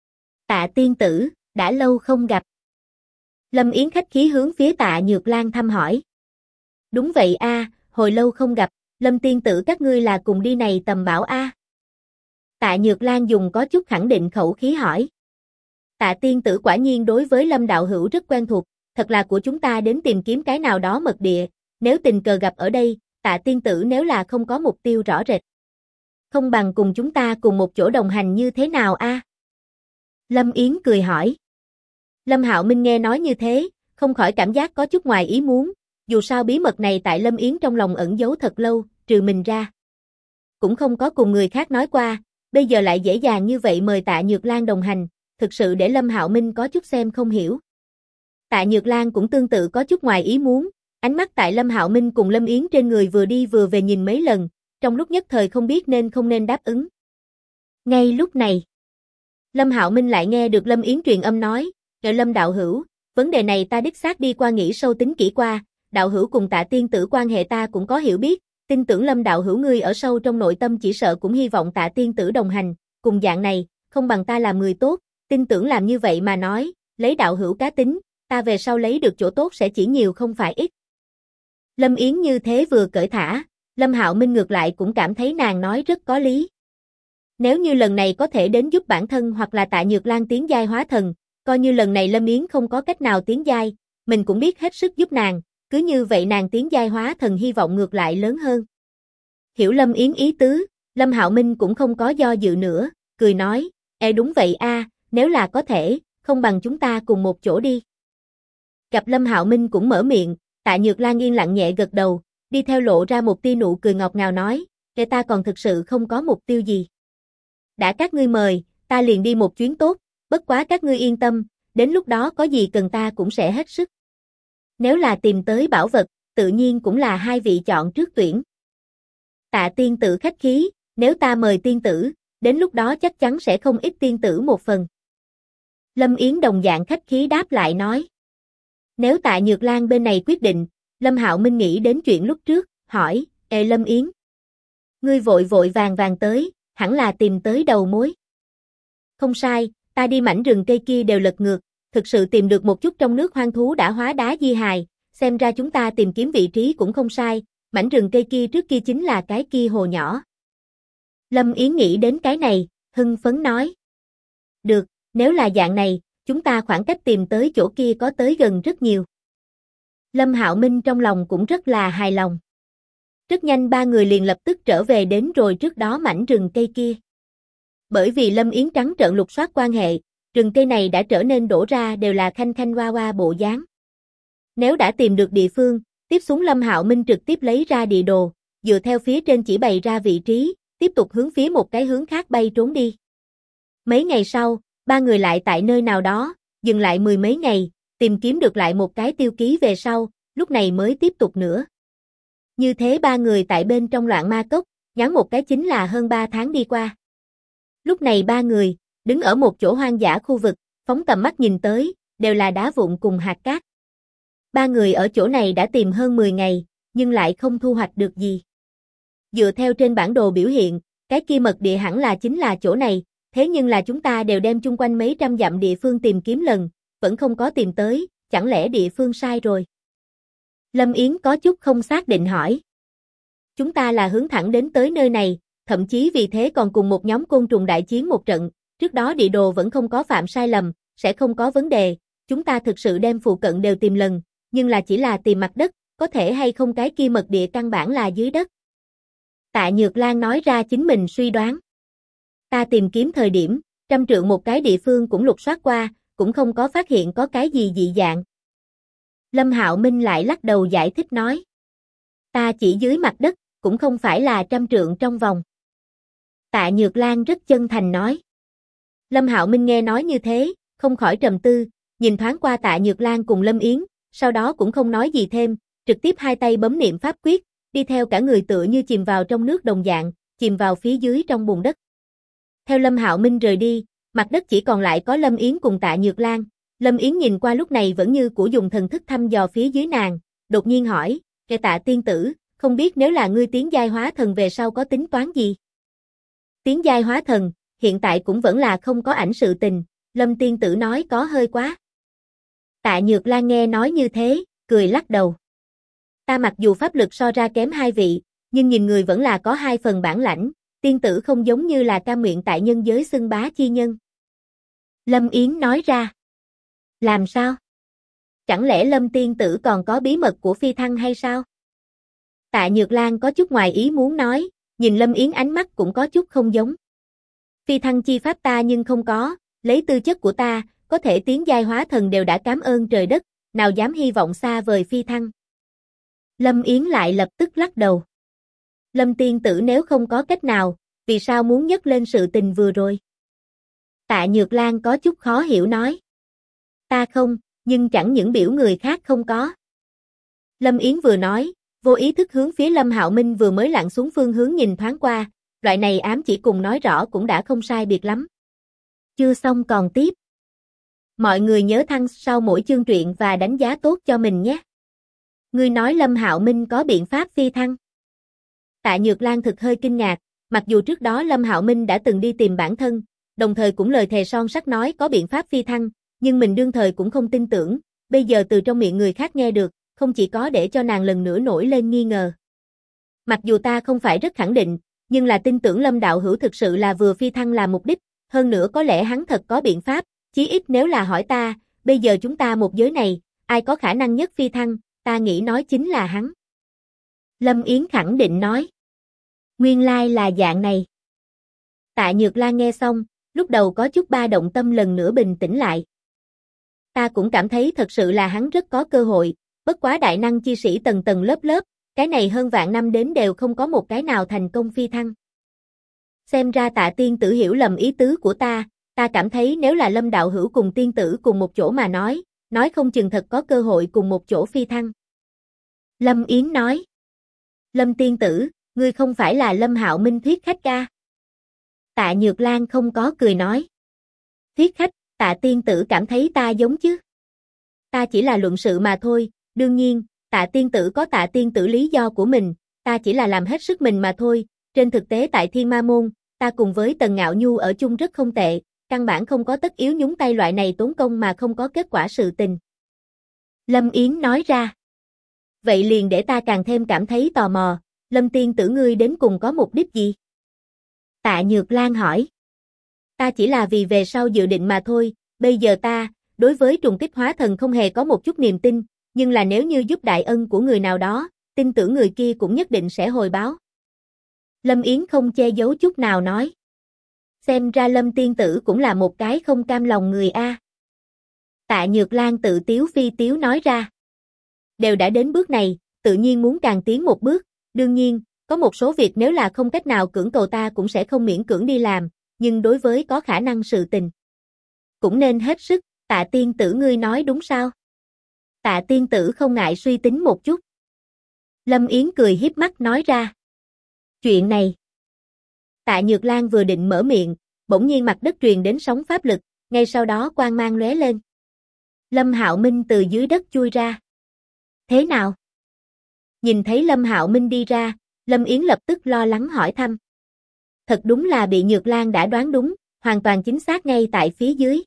Tạ tiên tử, đã lâu không gặp. Lâm Yến khách khí hướng phía Tạ Nhược Lan thăm hỏi. Đúng vậy a, hồi lâu không gặp, Lâm tiên tử các ngươi là cùng đi này tầm bảo a. Tạ Nhược Lan dùng có chút khẳng định khẩu khí hỏi. Tạ tiên tử quả nhiên đối với Lâm đạo hữu rất quen thuộc, thật là của chúng ta đến tìm kiếm cái nào đó mật địa, nếu tình cờ gặp ở đây, Tạ tiên tử nếu là không có mục tiêu rõ rệt, không bằng cùng chúng ta cùng một chỗ đồng hành như thế nào a? Lâm Yến cười hỏi. Lâm Hạo Minh nghe nói như thế, không khỏi cảm giác có chút ngoài ý muốn, dù sao bí mật này tại Lâm Yến trong lòng ẩn giấu thật lâu, trừ mình ra. Cũng không có cùng người khác nói qua, bây giờ lại dễ dàng như vậy mời Tạ Nhược Lan đồng hành, thực sự để Lâm Hạo Minh có chút xem không hiểu. Tạ Nhược Lan cũng tương tự có chút ngoài ý muốn, ánh mắt tại Lâm Hạo Minh cùng Lâm Yến trên người vừa đi vừa về nhìn mấy lần, trong lúc nhất thời không biết nên không nên đáp ứng. Ngay lúc này, Lâm Hạo Minh lại nghe được Lâm Yến truyền âm nói, "Lâm đạo hữu, vấn đề này ta đích xác đi qua nghĩ sâu tính kỹ qua, đạo hữu cùng Tạ tiên tử quan hệ ta cũng có hiểu biết, tin tưởng Lâm đạo hữu ngươi ở sâu trong nội tâm chỉ sợ cũng hy vọng Tạ tiên tử đồng hành, cùng dạng này, không bằng ta làm người tốt, tin tưởng làm như vậy mà nói, lấy đạo hữu cá tính, ta về sau lấy được chỗ tốt sẽ chỉ nhiều không phải ít. Lâm Yến như thế vừa cởi thả, Lâm Hạo Minh ngược lại cũng cảm thấy nàng nói rất có lý. Nếu như lần này có thể đến giúp bản thân hoặc là Tạ Nhược Lan tiến giai hóa thần, coi như lần này Lâm Yến không có cách nào tiến giai, mình cũng biết hết sức giúp nàng, cứ như vậy nàng tiến giai hóa thần hy vọng ngược lại lớn hơn. Hiểu Lâm Yến ý tứ, Lâm Hạo Minh cũng không có do dự nữa, cười nói, đúng vậy a, nếu là có thể, không bằng chúng ta cùng một chỗ đi. Gặp Lâm Hạo Minh cũng mở miệng, Tạ Nhược Lan yên lặng nhẹ gật đầu, đi theo lộ ra một tia nụ cười ngọt ngào nói, ta còn thực sự không có mục tiêu gì. Đã các ngươi mời, ta liền đi một chuyến tốt, bất quá các ngươi yên tâm, đến lúc đó có gì cần ta cũng sẽ hết sức. Nếu là tìm tới bảo vật, tự nhiên cũng là hai vị chọn trước tuyển. Tạ tiên tử khách khí, nếu ta mời tiên tử, đến lúc đó chắc chắn sẽ không ít tiên tử một phần. Lâm Yến đồng dạng khách khí đáp lại nói. Nếu Tạ Nhược Lan bên này quyết định, Lâm Hạo Minh nghĩ đến chuyện lúc trước, hỏi, Lâm Yến, ngươi vội vội vàng vàng tới, hẳn là tìm tới đầu mối. Không sai, ta đi mảnh rừng cây kia đều lật ngược, thực sự tìm được một chút trong nước hoang thú đã hóa đá di hài, xem ra chúng ta tìm kiếm vị trí cũng không sai, mảnh rừng cây kia trước kia chính là cái kia hồ nhỏ. Lâm Yến nghĩ đến cái này, hưng phấn nói. Được, nếu là dạng này, chúng ta khoảng cách tìm tới chỗ kia có tới gần rất nhiều. Lâm Hạo Minh trong lòng cũng rất là hài lòng. Rất nhanh ba người liền lập tức trở về đến rồi trước đó mảnh rừng cây kia. Bởi vì Lâm Yến trắng trợn lục soát quan hệ, rừng cây này đã trở nên đổ ra đều là khanh khanh hoa hoa bộ dáng. Nếu đã tìm được địa phương, tiếp xuống Lâm Hạo Minh trực tiếp lấy ra địa đồ, dựa theo phía trên chỉ bày ra vị trí, tiếp tục hướng phía một cái hướng khác bay trốn đi. Mấy ngày sau, ba người lại tại nơi nào đó, dừng lại mười mấy ngày, tìm kiếm được lại một cái tiêu ký về sau, lúc này mới tiếp tục nữa. Như thế ba người tại bên trong loạn ma cốc, ngắn một cái chính là hơn 3 tháng đi qua. Lúc này ba người, đứng ở một chỗ hoang dã khu vực, phóng tầm mắt nhìn tới, đều là đá vụn cùng hạt cát. Ba người ở chỗ này đã tìm hơn 10 ngày, nhưng lại không thu hoạch được gì. Dựa theo trên bản đồ biểu hiện, cái kia mật địa hẳn là chính là chỗ này, thế nhưng là chúng ta đều đem chung quanh mấy trăm dặm địa phương tìm kiếm lần, vẫn không có tìm tới, chẳng lẽ địa phương sai rồi? Lâm Yến có chút không xác định hỏi. Chúng ta là hướng thẳng đến tới nơi này, thậm chí vì thế còn cùng một nhóm côn trùng đại chiến một trận, trước đó địa đồ vẫn không có phạm sai lầm, sẽ không có vấn đề, chúng ta thực sự đem phụ cận đều tìm lần, nhưng là chỉ là tìm mặt đất, có thể hay không cái kia mật địa căn bản là dưới đất. Tạ Nhược Lan nói ra chính mình suy đoán. Ta tìm kiếm thời điểm, 100 trượng một cái địa phương cũng lục soát qua, cũng không có phát hiện có cái gì dị dạng. Lâm Hạo Minh lại lắc đầu giải thích nói. Ta chỉ dưới mặt đất, cũng không phải là 100 trượng trong vòng. Tạ Nhược Lan rất chân thành nói. Lâm Hạo Minh nghe nói như thế, không khỏi trầm tư, nhìn thoáng qua Tạ Nhược Lan cùng Lâm Yến, sau đó cũng không nói gì thêm, trực tiếp hai tay bấm niệm pháp quyết, đi theo cả người tựa như chìm vào trong nước đồng dạng, chìm vào phía dưới trong bùn đất. Theo Lâm Hạo Minh rời đi, mặt đất chỉ còn lại có Lâm Yến cùng Tạ Nhược Lan. Lâm Yến nhìn qua lúc này vẫn như của dùng thần thức thăm dò phía dưới nàng, đột nhiên hỏi, Tạ tiên tử, không biết nếu là ngươi tiến giai hóa thần về sau có tính toán gì? Tiến giai hóa thần, hiện tại cũng vẫn là không có ảnh sự tình, Lâm tiên tử nói có hơi quá. Tạ Nhược Lan nghe nói như thế, cười lắc đầu. Ta mặc dù pháp lực so ra kém hai vị, nhưng nhìn người vẫn là có 2 phần bản lãnh, tiên tử không giống như là cam nguyện tại nhân giới xưng bá chi nhân. Lâm Yến nói ra. Làm sao? Chẳng lẽ Lâm tiên tử còn có bí mật của phi thăng hay sao? Tạ Nhược Lan có chút ngoài ý muốn nói, nhìn Lâm Yến ánh mắt cũng có chút không giống. Phi thăng chi pháp ta nhưng không có, lấy tư chất của ta, có thể tiến giai hóa thần đều đã cảm ơn trời đất, nào dám hy vọng xa vời phi thăng. Lâm Yến lại lập tức lắc đầu. Lâm tiên tử nếu không có cách nào, vì sao muốn nhấc lên sự tình vừa rồi? Tạ Nhược Lan có chút khó hiểu nói. Ta không, nhưng chẳng những biểu người khác không có. Lâm Yến vừa nói, vô ý thức hướng phía Lâm Hạo Minh vừa mới lặn xuống phương hướng nhìn thoáng qua, loại này ám chỉ cùng nói rõ cũng đã không sai biệt lắm. Chưa xong còn tiếp. Mọi người nhớ thăng sau mỗi chương truyện và đánh giá tốt cho mình nhé. Ngươi nói Lâm Hạo Minh có biện pháp phi thăng? Tạ Nhược Lan thực hơi kinh ngạc, mặc dù trước đó Lâm Hạo Minh đã từng đi tìm bản thân, đồng thời cũng lời thề son sắt nói có biện pháp phi thăng, nhưng mình đương thời cũng không tin tưởng, bây giờ từ trong miệng người khác nghe được, không chỉ có để cho nàng lần nữa nổi lên nghi ngờ. Mặc dù ta không phải rất khẳng định, nhưng là tin tưởng Lâm đạo hữu thực sự là vừa phi thăng là mục đích, hơn nữa có lẽ hắn thật có biện pháp, chí ít nếu là hỏi ta, bây giờ chúng ta một giới này, ai có khả năng nhất phi thăng, ta nghĩ nói chính là hắn. Lâm Yến khẳng định nói. Nguyên lai là dạng này. Tạ Nhược Lan nghe xong, lúc đầu có chút ba động tâm lần nữa bình tĩnh lại. Ta cũng cảm thấy thật sự là hắn rất có cơ hội, bất quá đại năng chi sĩ tầng tầng lớp lớp, cái này hơn vạn năm đến đều không có một cái nào thành công phi thăng. Xem ra Tạ tiên tử hiểu lầm ý tứ của ta cảm thấy nếu là Lâm đạo hữu cùng tiên tử cùng một chỗ mà nói không chừng thật có cơ hội cùng một chỗ phi thăng. Lâm Yến nói. Lâm tiên tử, ngươi không phải là Lâm Hạo Minh thuyết khách ca? Tạ Nhược Lan không có cười nói. Thuyết khách, Tạ tiên tử cảm thấy ta giống chứ? Ta chỉ là luận sự mà thôi, đương nhiên, Tạ tiên tử có Tạ tiên tử lý do của mình, ta chỉ là làm hết sức mình mà thôi, trên thực tế tại Thiên Ma Môn, ta cùng với Tần Ngạo Nhu ở chung rất không tệ, căn bản không có tất yếu nhúng tay loại này tốn công mà không có kết quả sự tình. Lâm Yến nói ra. Vậy liền để ta càng thêm cảm thấy tò mò, Lâm tiên tử ngươi đến cùng có mục đích gì? Tạ Nhược Lan hỏi. Ta chỉ là vì về sau dự định mà thôi, bây giờ ta, đối với trùng kích hóa thần không hề có một chút niềm tin, nhưng là nếu như giúp đại ân của người nào đó, tin tưởng người kia cũng nhất định sẽ hồi báo. Lâm Yến không che giấu chút nào nói. Xem ra Lâm tiên tử cũng là một cái không cam lòng người a. Tạ Nhược Lan tự tiếu phi tiếu nói ra. Đều đã đến bước này, tự nhiên muốn càng tiến một bước, đương nhiên, có một số việc nếu là không cách nào cưỡng cầu ta cũng sẽ không miễn cưỡng đi làm, nhưng đối với có khả năng sự tình, cũng nên hết sức, Tạ tiên tử ngươi nói đúng sao? Tạ tiên tử không ngại suy tính một chút. Lâm Yến cười hiếp mắt nói ra. Chuyện này. Tạ Nhược Lan vừa định mở miệng, bỗng nhiên mặt đất truyền đến sóng pháp lực, ngay sau đó quang mang lóe lên. Lâm Hạo Minh từ dưới đất chui ra. Thế nào? Nhìn thấy Lâm Hạo Minh đi ra, Lâm Yến lập tức lo lắng hỏi thăm. Thật đúng là bị Nhược Lan đã đoán đúng, hoàn toàn chính xác ngay tại phía dưới.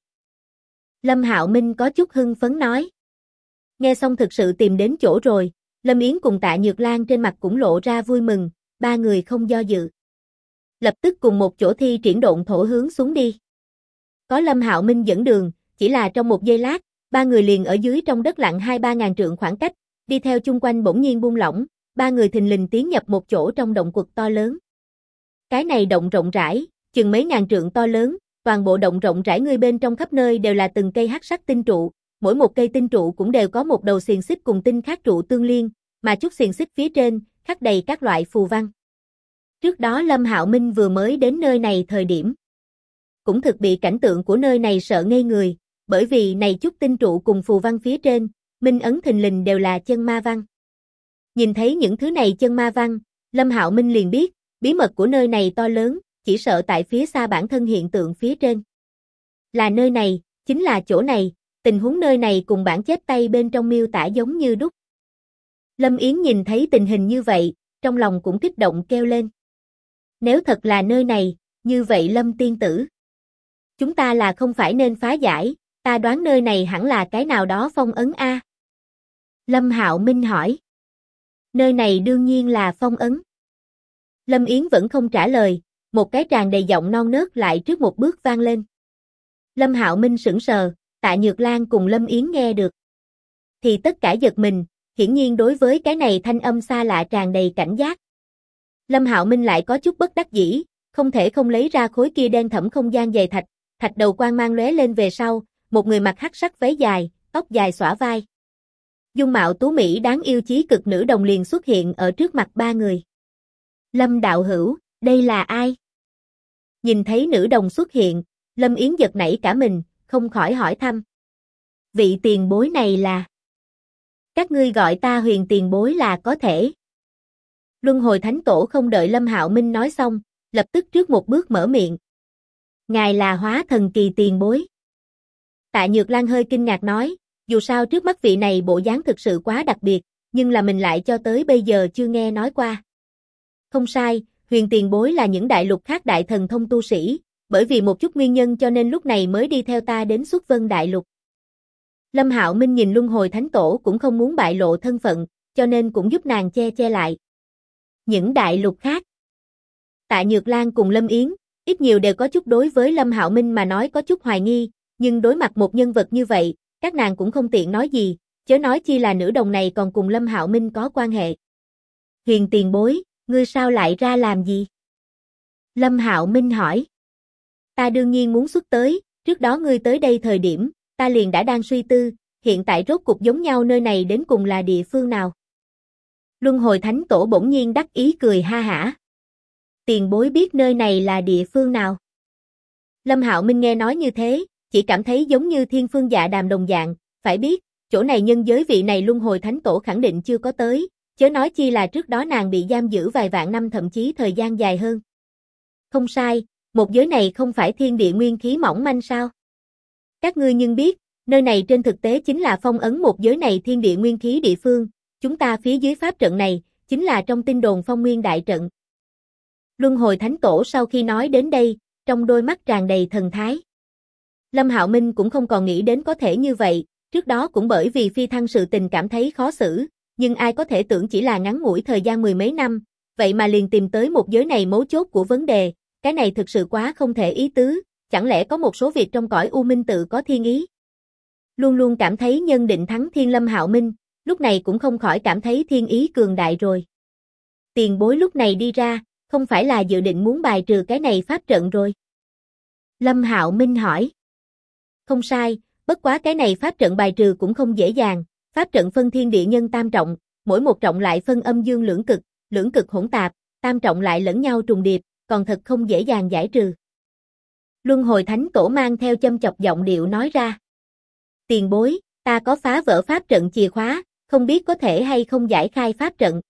Lâm Hạo Minh có chút hưng phấn nói. Nghe xong thực sự tìm đến chỗ rồi, Lâm Yến cùng Tạ Nhược Lan trên mặt cũng lộ ra vui mừng, ba người không do dự. Lập tức cùng một chỗ thi triển độn thổ hướng xuống đi. Có Lâm Hạo Minh dẫn đường, chỉ là trong một giây lát, ba người liền ở dưới trong đất lặng 2-3 ngàn trượng khoảng cách, đi theo chung quanh bỗng nhiên buông lỏng, ba người thình lình tiến nhập một chỗ trong động quật to lớn. Cái này động rộng rãi, chừng mấy ngàn trượng to lớn, toàn bộ động rộng rãi người bên trong khắp nơi đều là từng cây hắc sắc tinh trụ, mỗi một cây tinh trụ cũng đều có một đầu xiềng xích cùng tinh khác trụ tương liên, mà chút xiềng xích phía trên khắc đầy các loại phù văn. Trước đó Lâm Hạo Minh vừa mới đến nơi này thời điểm, cũng thực bị cảnh tượng của nơi này sợ ngây người, bởi vì này chút tinh trụ cùng phù văn phía trên, minh ấn thình lình đều là chân ma văn. Nhìn thấy những thứ này chân ma văn, Lâm Hạo Minh liền biết, bí mật của nơi này to lớn, chỉ sợ tại phía xa bản thân hiện tượng phía trên. Là nơi này, chính là chỗ này, tình huống nơi này cùng bản chép tay bên trong miêu tả giống như đúc. Lâm Yến nhìn thấy tình hình như vậy, trong lòng cũng kích động kêu lên. Nếu thật là nơi này, như vậy Lâm tiên tử, chúng ta là không phải nên phá giải, ta đoán nơi này hẳn là cái nào đó phong ấn a. Lâm Hạo Minh hỏi. Nơi này đương nhiên là phong ấn. Lâm Yến vẫn không trả lời, một cái tràn đầy giọng non nớt lại trước một bước vang lên. Lâm Hạo Minh sững sờ, Tạ Nhược Lan cùng Lâm Yến nghe được. Thì tất cả giật mình, hiển nhiên đối với cái này thanh âm xa lạ tràn đầy cảnh giác. Lâm Hạo Minh lại có chút bất đắc dĩ, không thể không lấy ra khối kia đen thẫm không gian dày thạch, thạch đầu quang mang lóe lên về sau, một người mặc hắc sắc váy dài, tóc dài xõa vai. Dung mạo tú mỹ đáng yêu chí cực nữ đồng liền xuất hiện ở trước mặt ba người. Lâm đạo hữu, đây là ai? Nhìn thấy nữ đồng xuất hiện, Lâm Yến giật nảy cả mình, không khỏi hỏi thăm. Vị tiền bối này là? Các ngươi gọi ta Huyền tiền bối là có thể. Luân hồi thánh tổ không đợi Lâm Hạo Minh nói xong, lập tức trước một bước mở miệng. Ngài là Hóa thần kỳ tiền bối. Tạ Nhược Lan hơi kinh ngạc nói, dù sao trước mắt vị này bộ dáng thực sự quá đặc biệt, nhưng là mình lại cho tới bây giờ chưa nghe nói qua. Không sai, Huyền tiền bối là những đại lục khác đại thần thông tu sĩ, bởi vì một chút nguyên nhân cho nên lúc này mới đi theo ta đến Xuất Vân Đại Lục. Lâm Hạo Minh nhìn Luân Hồi Thánh Tổ cũng không muốn bại lộ thân phận, cho nên cũng giúp nàng che lại. Những đại lục khác. Tạ Nhược Lan cùng Lâm Yến, ít nhiều đều có chút đối với Lâm Hạo Minh mà nói có chút hoài nghi, nhưng đối mặt một nhân vật như vậy, các nàng cũng không tiện nói gì, chớ nói chi là nữ đồng này còn cùng Lâm Hạo Minh có quan hệ. Huyền tiền bối, ngươi sao lại ra làm gì? Lâm Hạo Minh hỏi. Ta đương nhiên muốn xuất tới, trước đó ngươi tới đây thời điểm, ta liền đã đang suy tư, hiện tại rốt cục giống nhau nơi này đến cùng là địa phương nào? Luân Hồi Thánh Tổ bỗng nhiên đắc ý cười ha hả. Tiền bối biết nơi này là địa phương nào? Lâm Hạo Minh nghe nói như thế, chỉ cảm thấy giống như Thiên Phương Dạ Đàm đồng dạng, phải biết, chỗ này nhân giới vị này Luân Hồi Thánh Tổ khẳng định chưa có tới, chớ nói chi là trước đó nàng bị giam giữ vài vạn năm thậm chí thời gian dài hơn. Không sai, một giới này không phải thiên địa nguyên khí mỏng manh sao? Các ngươi nhưng biết, nơi này trên thực tế chính là phong ấn một giới này thiên địa nguyên khí địa phương, chúng ta phía dưới pháp trận này, chính là trong tin đồn phong nguyên đại trận. Luân Hồi Thánh Tổ sau khi nói đến đây, trong đôi mắt tràn đầy thần thái. Lâm Hạo Minh cũng không còn nghĩ đến có thể như vậy, trước đó cũng bởi vì phi thăng sự tình cảm thấy khó xử, nhưng ai có thể tưởng chỉ là ngắn ngủi thời gian mười mấy năm, vậy mà liền tìm tới một giới này mấu chốt của vấn đề, cái này thực sự quá không thể ý tứ, chẳng lẽ có một số việc trong cõi U Minh tự có thiên ý. Luôn luôn cảm thấy nhân định thắng thiên Lâm Hạo Minh, lúc này cũng không khỏi cảm thấy thiên ý cường đại rồi. Tiền bối lúc này đi ra, không phải là dự định muốn bài trừ cái này pháp trận rồi. Lâm Hạo Minh hỏi. Không sai, bất quá cái này pháp trận bài trừ cũng không dễ dàng, pháp trận phân thiên địa nhân tam trọng, mỗi một trọng lại phân âm dương lưỡng cực hỗn tạp, tam trọng lại lẫn nhau trùng điệp, còn thật không dễ dàng giải trừ. Luân Hồi Thánh Tổ mang theo châm chọc giọng điệu nói ra. Tiền bối, ta có phá vỡ pháp trận chìa khóa, không biết có thể hay không giải khai pháp trận.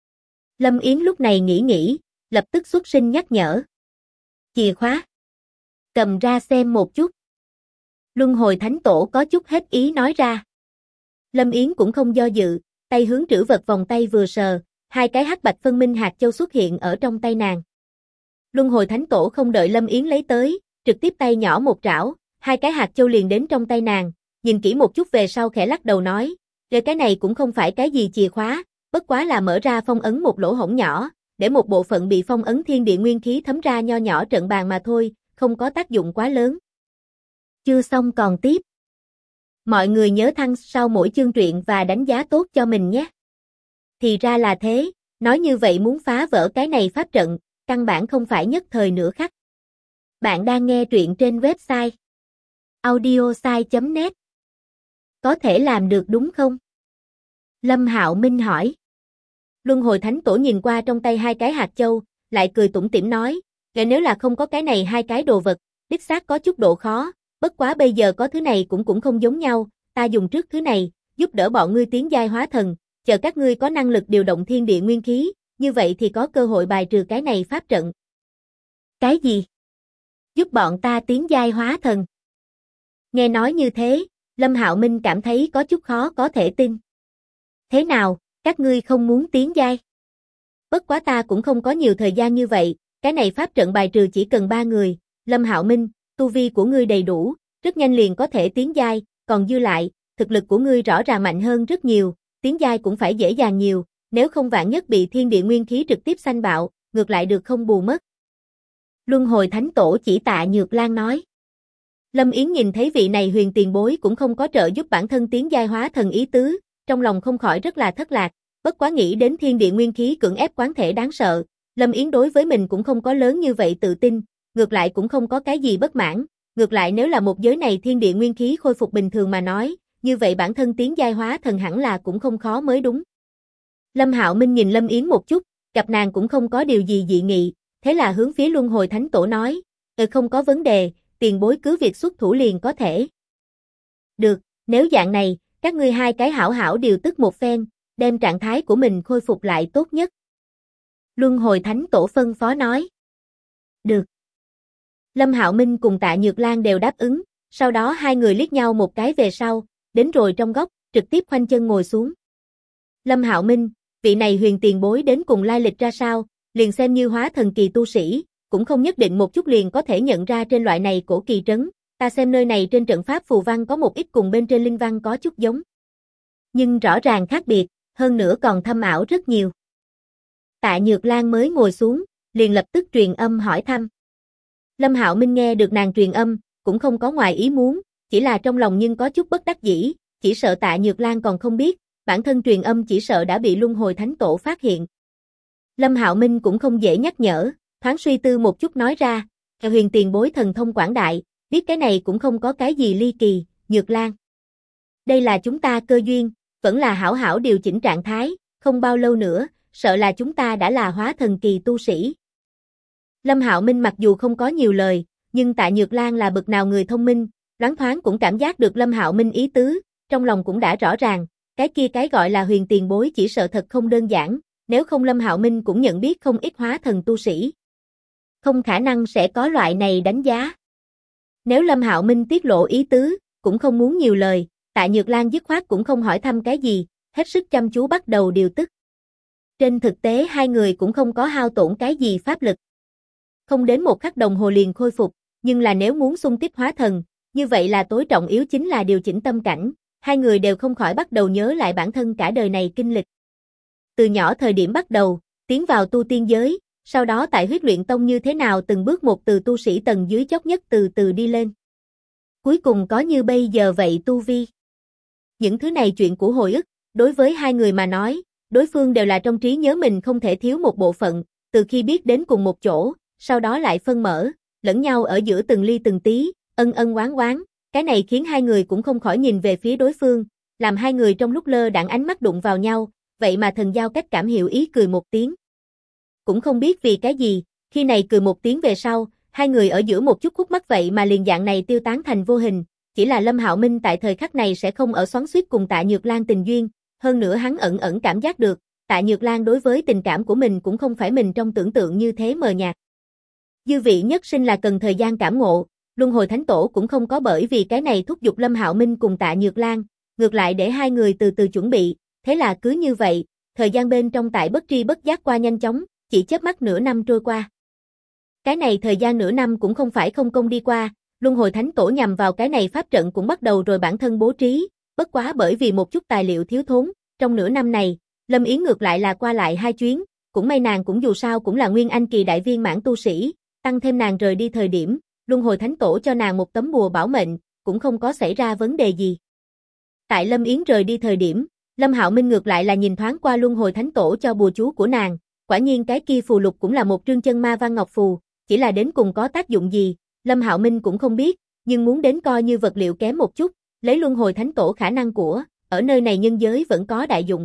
Lâm Yến lúc này nghĩ, lập tức xuất sinh nhắc nhở. Chìa khóa. Cầm ra xem một chút. Luân Hồi Thánh Tổ có chút hết ý nói ra. Lâm Yến cũng không do dự, tay hướng trữ vật vòng tay vừa sờ, hai cái hắc bạch phân minh hạt châu xuất hiện ở trong tay nàng. Luân Hồi Thánh Tổ không đợi Lâm Yến lấy tới, trực tiếp tay nhỏ một trảo, hai cái hạt châu liền đến trong tay nàng, nhìn kỹ một chút về sau khẽ lắc đầu nói, cái này cũng không phải cái gì chìa khóa, bất quá là mở ra phong ấn một lỗ hổng nhỏ, để một bộ phận bị phong ấn thiên địa nguyên khí thấm ra nho nhỏ trận bàn mà thôi, không có tác dụng quá lớn. Chưa xong còn tiếp. Mọi người nhớ thăng sau mỗi chương truyện và đánh giá tốt cho mình nhé. Thì ra là thế, nói như vậy muốn phá vỡ cái này pháp trận, căn bản không phải nhất thời nửa khắc. Bạn đang nghe truyện trên website audiosai.net. Có thể làm được đúng không? Lâm Hạo Minh hỏi. Luân Hồi Thánh Tổ nhìn qua trong tay hai cái hạt châu, lại cười tủm tỉm nói, nếu là không có cái này hai cái đồ vật, đích xác có chút độ khó, bất quá bây giờ có thứ này cũng không giống nhau, ta dùng trước thứ này, giúp đỡ bọn ngươi tiến giai hóa thần, chờ các ngươi có năng lực điều động thiên địa nguyên khí, như vậy thì có cơ hội bài trừ cái này pháp trận. Cái gì? Giúp bọn ta tiến giai hóa thần? Nghe nói như thế, Lâm Hạo Minh cảm thấy có chút khó có thể tin. Thế nào, các ngươi không muốn tiến giai? Bất quá ta cũng không có nhiều thời gian như vậy, cái này pháp trận bài trừ chỉ cần 3 người, Lâm Hạo Minh, tu vi của ngươi đầy đủ, rất nhanh liền có thể tiến giai, còn dư lại, thực lực của ngươi rõ ràng mạnh hơn rất nhiều, tiến giai cũng phải dễ dàng nhiều, nếu không vạn nhất bị thiên địa nguyên khí trực tiếp sanh bạo, ngược lại được không bù mất. Luân Hồi Thánh Tổ chỉ Tạ Nhược Lan nói. Lâm Yến nhìn thấy vị này huyền tiền bối cũng không có trợ giúp bản thân tiến giai hóa thần ý tứ, trong lòng không khỏi rất là thất lạc, bất quá nghĩ đến thiên địa nguyên khí cưỡng ép quán thể đáng sợ, Lâm Yến đối với mình cũng không có lớn như vậy tự tin, ngược lại cũng không có cái gì bất mãn, ngược lại nếu là một giới này thiên địa nguyên khí khôi phục bình thường mà nói, như vậy bản thân tiến giai hóa thần hẳn là cũng không khó mới đúng. Lâm Hạo Minh nhìn Lâm Yến một chút, gặp nàng cũng không có điều gì dị nghị, thế là hướng phía Luân Hồi Thánh Tổ nói, không có vấn đề, tiền bối cứ việc xuất thủ liền có thể. Được, nếu dạng này, các ngươi hai cái hảo hảo điều tức một phen, đem trạng thái của mình khôi phục lại tốt nhất. Luân Hồi Thánh Tổ phân phó nói. Được. Lâm Hạo Minh cùng Tạ Nhược Lan đều đáp ứng, sau đó hai người liếc nhau một cái về sau, đến rồi trong góc, trực tiếp khoanh chân ngồi xuống. Lâm Hạo Minh, vị này Huyền tiền bối đến cùng lai lịch ra sao, liền xem như hóa thần kỳ tu sĩ, cũng không nhất định một chút liền có thể nhận ra trên loại này cổ kỳ trấn, ta xem nơi này trên trận pháp phù văn có một ít cùng bên trên linh văn có chút giống. Nhưng rõ ràng khác biệt, hơn nữa còn thâm ảo rất nhiều. Tạ Nhược Lan mới ngồi xuống, liền lập tức truyền âm hỏi thăm. Lâm Hạo Minh nghe được nàng truyền âm, cũng không có ngoài ý muốn, chỉ là trong lòng nhưng có chút bất đắc dĩ, chỉ sợ Tạ Nhược Lan còn không biết, bản thân truyền âm chỉ sợ đã bị Luân Hồi Thánh Tổ phát hiện. Lâm Hạo Minh cũng không dễ nhắc nhở, thoáng suy tư một chút nói ra, Huyền tiền bối thần thông quảng đại, biết cái này cũng không có cái gì ly kỳ, Nhược Lan. Đây là chúng ta cơ duyên, vẫn là hảo hảo điều chỉnh trạng thái, không bao lâu nữa, sợ là chúng ta đã là hóa thần kỳ tu sĩ. Lâm Hạo Minh mặc dù không có nhiều lời, nhưng Tạ Nhược Lan là bậc nào người thông minh, loáng thoáng cũng cảm giác được Lâm Hạo Minh ý tứ, trong lòng cũng đã rõ ràng, cái gọi là Huyền tiền bối chỉ sợ thật không đơn giản, nếu không Lâm Hạo Minh cũng nhận biết không ít hóa thần tu sĩ. Không khả năng sẽ có loại này đánh giá. Nếu Lâm Hạo Minh tiết lộ ý tứ, cũng không muốn nhiều lời, Tạ Nhược Lan dứt khoát cũng không hỏi thăm cái gì, hết sức chăm chú bắt đầu điều tức. Trên thực tế hai người cũng không có hao tổn cái gì pháp lực. Không đến một khắc đồng hồ liền khôi phục, nhưng là nếu muốn xung kích hóa thần, như vậy là tối trọng yếu chính là điều chỉnh tâm cảnh, hai người đều không khỏi bắt đầu nhớ lại bản thân cả đời này kinh lịch. Từ nhỏ thời điểm bắt đầu, tiến vào tu tiên giới, sau đó tại Huyết Luyện Tông như thế nào từng bước một từ tu sĩ tầng dưới chót nhất từ từ đi lên. Cuối cùng có như bây giờ vậy tu vi. Những thứ này chuyện của hồi ức, đối với hai người mà nói, đối phương đều là trong trí nhớ mình không thể thiếu một bộ phận, từ khi biết đến cùng một chỗ, sau đó lại phân mở, lẫn nhau ở giữa từng ly từng tí, ân ân oán oán, cái này khiến hai người cũng không khỏi nhìn về phía đối phương, làm hai người trong lúc lơ đãng ánh mắt đụng vào nhau, vậy mà thần giao cách cảm hiểu ý cười một tiếng. Cũng không biết vì cái gì, khi này cười một tiếng về sau, hai người ở giữa một chút khúc mắc vậy mà liền dạng này tiêu tán thành vô hình, chỉ là Lâm Hạo Minh tại thời khắc này sẽ không ở xoắn xuýt cùng Tạ Nhược Lan tình duyên, hơn nữa hắn ẩn ẩn cảm giác được, Tạ Nhược Lan đối với tình cảm của mình cũng không phải mình trong tưởng tượng như thế mờ nhạt. Dư vị nhất sinh là cần thời gian cảm ngộ, Luân Hồi Thánh Tổ cũng không có bởi vì cái này thúc giục Lâm Hạo Minh cùng Tạ Nhược Lan, ngược lại để hai người từ từ chuẩn bị, thế là cứ như vậy, thời gian bên trong tại bất tri bất giác qua nhanh chóng, chỉ chớp mắt nửa năm trôi qua. Cái này thời gian nửa năm cũng không phải không công đi qua, Luân Hồi Thánh Tổ nhằm vào cái này pháp trận cũng bắt đầu rồi bản thân bố trí, bất quá bởi vì một chút tài liệu thiếu thốn, trong nửa năm này, Lâm Yến ngược lại là qua lại 2 chuyến, cũng may nàng cũng dù sao cũng là Nguyên Anh kỳ đại viên mãn tu sĩ, tăng thêm nàng rời đi thời điểm, Luân Hồi Thánh Tổ cho nàng một tấm bùa bảo mệnh, cũng không có xảy ra vấn đề gì. Tại Lâm Yến rời đi thời điểm, Lâm Hạo Minh ngược lại là nhìn thoáng qua Luân Hồi Thánh Tổ cho bùa chú của nàng, quả nhiên cái kia phù lục cũng là một trương chân ma văn ngọc phù, chỉ là đến cùng có tác dụng gì, Lâm Hạo Minh cũng không biết, nhưng muốn đến coi như vật liệu kém một chút, lấy Luân Hồi Thánh Tổ khả năng của, ở nơi này nhân giới vẫn có đại dụng.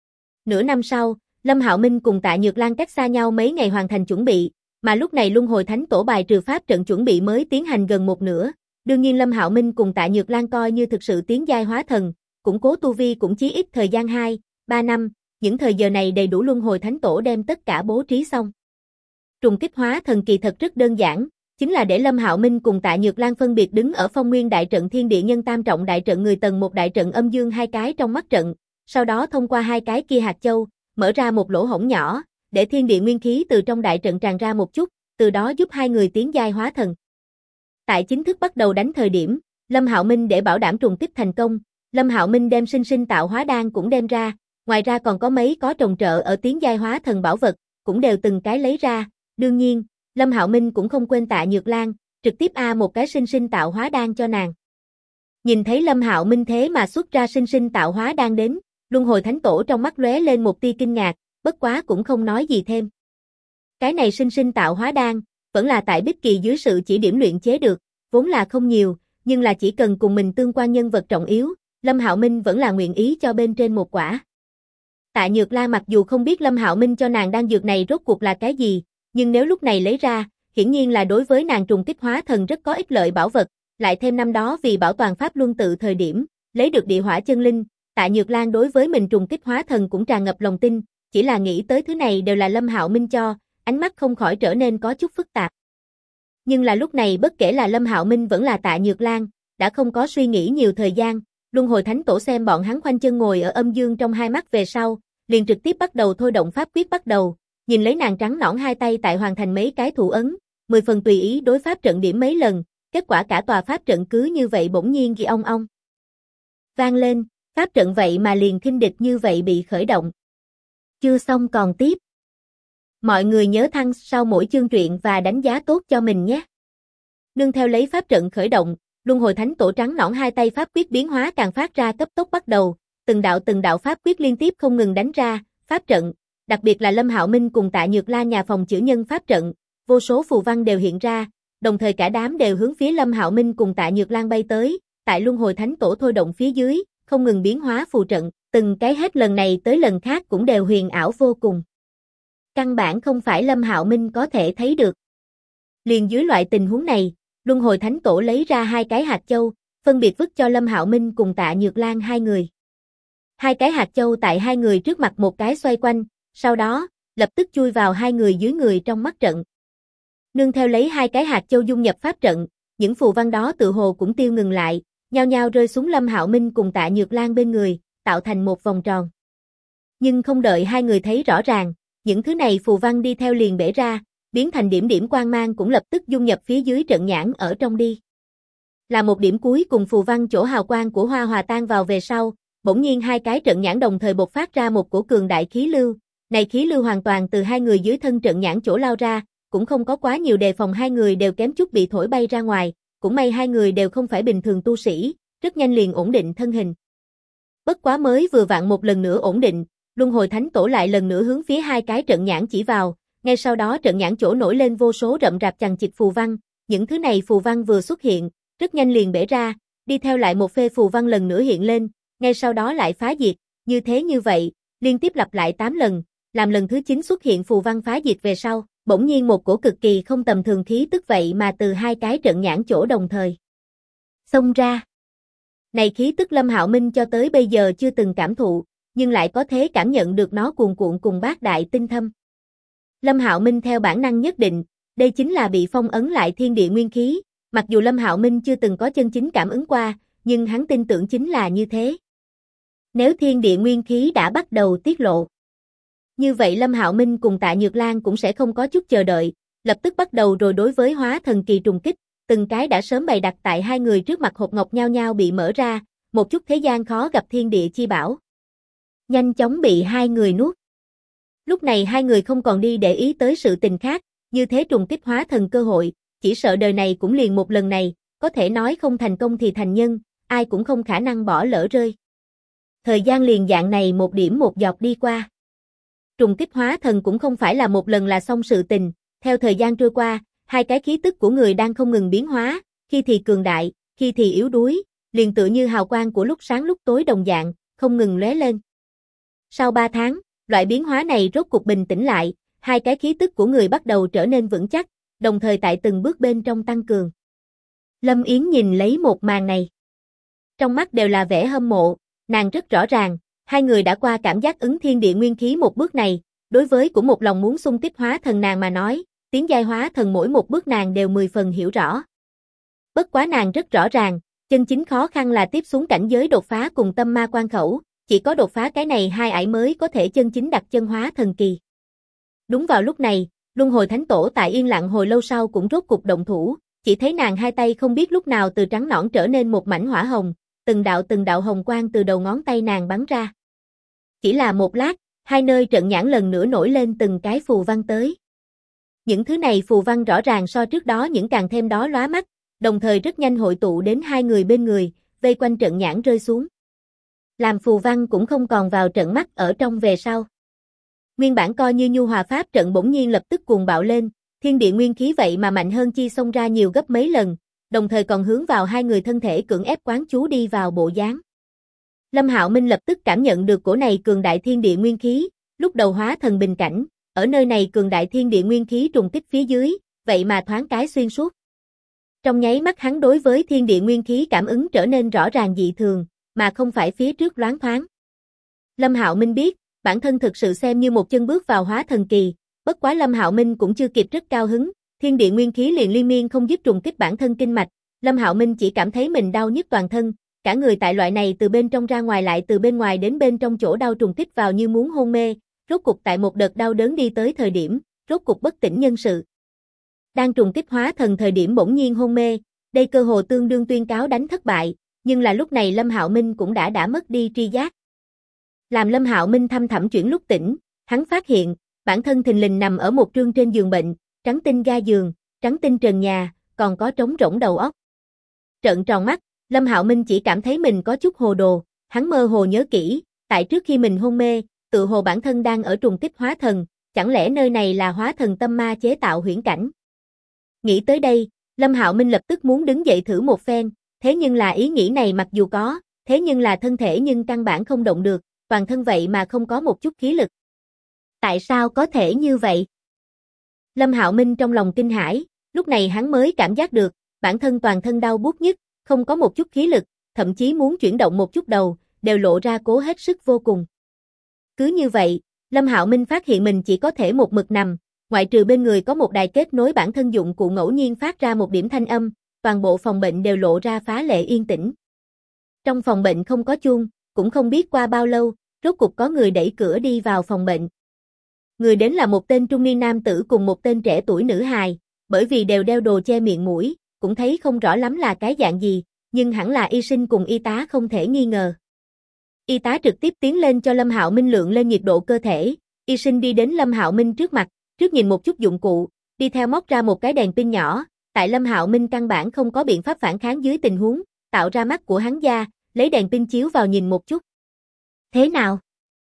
Nửa năm sau, Lâm Hạo Minh cùng Tạ Nhược Lan cách xa nhau mấy ngày hoàn thành chuẩn bị, mà lúc này Luân Hồi Thánh Tổ bài trừ pháp trận chuẩn bị mới tiến hành gần một nửa. Đương nhiên Lâm Hạo Minh cùng Tạ Nhược Lan coi như thực sự tiến giai hóa thần, củng cố tu vi cũng chí ít thời gian 2-3 năm, những thời giờ này đầy đủ Luân Hồi Thánh Tổ đem tất cả bố trí xong. Trùng kích hóa thần kỳ thật rất đơn giản, chính là để Lâm Hạo Minh cùng Tạ Nhược Lan phân biệt đứng ở Phong Nguyên đại trận Thiên Địa Nhân Tam trọng đại trận người tầng một đại trận âm dương 2 cái trong mắt trận, sau đó thông qua 2 cái kia hạt châu, mở ra một lỗ hổng nhỏ, để thiên địa nguyên khí từ trong đại trận tràn ra một chút, từ đó giúp hai người tiến giai hóa thần. Tại chính thức bắt đầu đánh thời điểm, Lâm Hạo Minh để bảo đảm trùng kích thành công, Lâm Hạo Minh đem sinh sinh tạo hóa đan cũng đem ra, ngoài ra còn có mấy có trồng trợ ở tiến giai hóa thần bảo vật, cũng đều từng cái lấy ra, đương nhiên, Lâm Hạo Minh cũng không quên Tạ Nhược Lan, trực tiếp một cái sinh sinh tạo hóa đan cho nàng. Nhìn thấy Lâm Hạo Minh thế mà xuất ra sinh sinh tạo hóa đan đến, Luân Hồi Thánh Tổ trong mắt lóe lên một tia kinh ngạc, bất quá cũng không nói gì thêm. Cái này sinh sinh tạo hóa đan, vẫn là tại Bích Kỳ dưới sự chỉ điểm luyện chế được, vốn là không nhiều, nhưng là chỉ cần cùng mình tương quan nhân vật trọng yếu, Lâm Hạo Minh vẫn là nguyện ý cho bên trên một quả. Tạ Nhược Lan mặc dù không biết Lâm Hạo Minh cho nàng đan dược này rốt cuộc là cái gì, nhưng nếu lúc này lấy ra, hiển nhiên là đối với nàng trùng kích hóa thần rất có ích lợi bảo vật, lại thêm năm đó vì bảo toàn pháp luân tự thời điểm, lấy được địa hỏa chân linh, Tạ Nhược Lan đối với mình trùng kích hóa thần cũng tràn ngập lòng tin, chỉ là nghĩ tới thứ này đều là Lâm Hạo Minh cho, ánh mắt không khỏi trở nên có chút phức tạp. Nhưng là lúc này bất kể là Lâm Hạo Minh vẫn là Tạ Nhược Lan, đã không có suy nghĩ nhiều thời gian, Luân Hồi Thánh Tổ xem bọn hắn khoanh chân ngồi ở âm dương trong hai mắt về sau, liền trực tiếp bắt đầu thôi động pháp quyết bắt đầu, nhìn lấy nàng trắng nõn hai tay tại hoàn thành mấy cái thủ ấn, 10 phần tùy ý đối pháp trận điểm mấy lần, kết quả cả tòa pháp trận cứ như vậy bỗng nhiên ghi ong ong vang lên, pháp trận vậy mà liền khinh địch như vậy bị khởi động. Chưa xong còn tiếp. Mọi người nhớ thăng sau mỗi chương truyện và đánh giá tốt cho mình nhé. Nương theo lấy pháp trận khởi động, Luân Hồi Thánh Tổ trắng nõn hai tay pháp quyết biến hóa càng phát ra cấp tốc bắt đầu, từng đạo pháp quyết liên tiếp không ngừng đánh ra, pháp trận, đặc biệt là Lâm Hạo Minh cùng Tạ Nhược La nhà phòng chữ nhân pháp trận, vô số phù văn đều hiện ra, đồng thời cả đám đều hướng phía Lâm Hạo Minh cùng Tạ Nhược Lan bay tới, tại Luân Hồi Thánh Tổ thôi động phía dưới, không ngừng biến hóa phù trận, từng cái hết lần này tới lần khác cũng đều huyền ảo vô cùng. Căn bản không phải Lâm Hạo Minh có thể thấy được. Liền dưới loại tình huống này, Luân Hồi Thánh Tổ lấy ra hai cái hạt châu, phân biệt vứt cho Lâm Hạo Minh cùng Tạ Nhược Lan hai người. Hai cái hạt châu tại hai người trước mặt một cái xoay quanh, sau đó, lập tức chui vào hai người dưới người trong mắt trận. Nương theo lấy hai cái hạt châu dung nhập pháp trận, những phù văn đó tự hồ cũng tiêu ngừng lại, nhao nhao rơi xuống Lâm Hạo Minh cùng Tạ Nhược Lan bên người, tạo thành một vòng tròn. Nhưng không đợi hai người thấy rõ ràng, những thứ này phù văn đi theo liền bể ra, biến thành điểm điểm quang mang cũng lập tức dung nhập phía dưới trận nhãn ở trong đi. Là một điểm cuối cùng phù văn chỗ hào quang của hoa hòa tan vào về sau, bỗng nhiên hai cái trận nhãn đồng thời bộc phát ra một cổ cường đại khí lưu, này khí lưu hoàn toàn từ hai người dưới thân trận nhãn chỗ lao ra, cũng không có quá nhiều đề phòng hai người đều kém chút bị thổi bay ra ngoài, cũng may hai người đều không phải bình thường tu sĩ, rất nhanh liền ổn định thân hình. Bất quá mới vừa vặn một lần nữa ổn định, Luân Hồi Thánh Tổ lại lần nữa hướng phía hai cái trận nhãn chỉ vào, ngay sau đó trận nhãn chỗ nổi lên vô số rậm rạp chằng chịt phù văn, những thứ này phù văn vừa xuất hiện, rất nhanh liền bể ra, đi theo lại một phê phù văn lần nữa hiện lên, ngay sau đó lại phá diệt, như vậy, liên tiếp lặp lại 8 lần, làm lần thứ 9 xuất hiện phù văn phá diệt về sau, bỗng nhiên một cổ cực kỳ không tầm thường khí tức vậy mà từ hai cái trận nhãn chỗ đồng thời xông ra. Này khí tức Lâm Hạo Minh cho tới bây giờ chưa từng cảm thụ, nhưng lại có thể cảm nhận được nó cuồn cuộn cùng bát đại tinh thâm. Lâm Hạo Minh theo bản năng nhất định, đây chính là bị phong ấn lại thiên địa nguyên khí, mặc dù Lâm Hạo Minh chưa từng có chân chính cảm ứng qua, nhưng hắn tin tưởng chính là như thế. Nếu thiên địa nguyên khí đã bắt đầu tiết lộ, như vậy Lâm Hạo Minh cùng Tạ Nhược Lan cũng sẽ không có chút chờ đợi, lập tức bắt đầu rồi đối với hóa thần kỳ trùng kích, từng cái đã sớm bày đặt tại hai người trước mặt hộp ngọc nhao nhao bị mở ra, một chút thế gian khó gặp thiên địa chi bảo. Nhanh chóng bị hai người nuốt. Lúc này hai người không còn đi để ý tới sự tình khác, như thế trùng kích hóa thần cơ hội, chỉ sợ đời này cũng liền một lần này, có thể nói không thành công thì thành nhân, ai cũng không khả năng bỏ lỡ rơi. Thời gian liền dạng này một điểm một dọc đi qua. Trùng kích hóa thần cũng không phải là một lần là xong sự tình, theo thời gian trôi qua, hai cái khí tức của người đang không ngừng biến hóa, khi thì cường đại, khi thì yếu đuối, liền tựa như hào quang của lúc sáng lúc tối đồng dạng, không ngừng lóe lên. Sau 3 tháng, loại biến hóa này rốt cục bình tĩnh lại, hai cái khí tức của người bắt đầu trở nên vững chắc, đồng thời tại từng bước bên trong tăng cường. Lâm Yến nhìn lấy một màn này. Trong mắt đều là vẻ hâm mộ, nàng rất rõ ràng, hai người đã qua cảm giác ứng thiên địa nguyên khí một bước này, đối với của một lòng muốn xung kích hóa thần nàng mà nói, tiến giai hóa thần mỗi một bước nàng đều 10 phần hiểu rõ. Bất quá nàng rất rõ ràng, chân chính khó khăn là tiếp xuống cảnh giới đột phá cùng tâm ma quan khẩu, chỉ có đột phá cái này hai ải mới có thể chân chính đặt chân hóa thần kỳ. Đúng vào lúc này, Luân Hồi Thánh Tổ tại yên lặng hồi lâu sau cũng rốt cục động thủ, chỉ thấy nàng hai tay không biết lúc nào từ trắng nõn trở nên một mảnh hỏa hồng, từng đạo hồng quang từ đầu ngón tay nàng bắn ra. Chỉ là một lát, hai nơi trận nhãn lần nữa nổi lên từng cái phù văn tới. Những thứ này phù văn rõ ràng so trước đó những càng thêm đó lóa mắt, đồng thời rất nhanh hội tụ đến hai người bên người, vây quanh trận nhãn rơi xuống. Làm phù văn cũng không còn vào trận mắt ở trong về sau. Nguyên bản coi như nhu hòa pháp trận bỗng nhiên lập tức cuồng bạo lên, thiên địa nguyên khí vậy mà mạnh hơn chi xông ra nhiều gấp mấy lần, đồng thời còn hướng vào hai người thân thể cưỡng ép quán chú đi vào bộ dáng. Lâm Hạo Minh lập tức cảm nhận được cổ này cường đại thiên địa nguyên khí, lúc đầu hóa thần bình cảnh, ở nơi này cường đại thiên địa nguyên khí trùng kích phía dưới, vậy mà thoáng cái xuyên suốt. Trong nháy mắt hắn đối với thiên địa nguyên khí cảm ứng trở nên rõ ràng dị thường, mà không phải phía trước loáng thoáng. Lâm Hạo Minh biết, bản thân thực sự xem như một chân bước vào hóa thần kỳ, bất quá Lâm Hạo Minh cũng chưa kịp rất cao hứng, thiên địa nguyên khí liền liên miên không dứt trùng kích bản thân kinh mạch, Lâm Hạo Minh chỉ cảm thấy mình đau nhức toàn thân, cả người tại loại này từ bên trong ra ngoài lại từ bên ngoài đến bên trong chỗ đau trùng kích vào như muốn hôn mê, rốt cục tại một đợt đau đớn đi tới thời điểm, rốt cục bất tỉnh nhân sự. Đang trùng kích hóa thần thời điểm bỗng nhiên hôn mê, đây cơ hồ tương đương tuyên cáo đánh thất bại, nhưng là lúc này Lâm Hạo Minh cũng đã mất đi tri giác. Làm Lâm Hạo Minh thăm thẳm chuyển lúc tỉnh, hắn phát hiện, bản thân thình lình nằm ở một trương trên giường bệnh, trắng tinh ga giường, trắng tinh trần nhà, còn có trống rỗng đầu óc. Trợn tròn mắt, Lâm Hạo Minh chỉ cảm thấy mình có chút hồ đồ, hắn mơ hồ nhớ kỹ, tại trước khi mình hôn mê, tự hồ bản thân đang ở trùng kích hóa thần, chẳng lẽ nơi này là hóa thần tâm ma chế tạo huyễn cảnh. Nghĩ tới đây, Lâm Hạo Minh lập tức muốn đứng dậy thử một phen, thế nhưng là ý nghĩ này mặc dù có, thế nhưng là thân thể nhưng căn bản không động được, toàn thân vậy mà không có một chút khí lực. Tại sao có thể như vậy? Lâm Hạo Minh trong lòng kinh hãi, lúc này hắn mới cảm giác được, bản thân toàn thân đau buốt nhức, không có một chút khí lực, thậm chí muốn chuyển động một chút đầu, đều lộ ra cố hết sức vô cùng. Cứ như vậy, Lâm Hạo Minh phát hiện mình chỉ có thể một mực nằm, ngoại trừ bên người có một đài kết nối bản thân dụng cụ ngẫu nhiên phát ra một điểm thanh âm, toàn bộ phòng bệnh đều lộ ra phá lệ yên tĩnh. Trong phòng bệnh không có chuông, cũng không biết qua bao lâu, rốt cục có người đẩy cửa đi vào phòng bệnh. Người đến là một tên trung niên nam tử cùng một tên trẻ tuổi nữ hài, bởi vì đều đeo đồ che miệng mũi, cũng thấy không rõ lắm là cái dạng gì, nhưng hẳn là y sinh cùng y tá không thể nghi ngờ. Y tá trực tiếp tiến lên cho Lâm Hạo Minh lượng lên nhiệt độ cơ thể, y sinh đi đến Lâm Hạo Minh trước mặt, trước nhìn một chút dụng cụ, đi theo móc ra một cái đèn pin nhỏ, tại Lâm Hạo Minh căn bản không có biện pháp phản kháng dưới tình huống, tạo ra mắt của hắn da, lấy đèn pin chiếu vào nhìn một chút. Thế nào?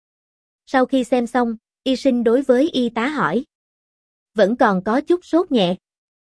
Sau khi xem xong, y sinh đối với y tá hỏi. Vẫn còn có chút sốt nhẹ.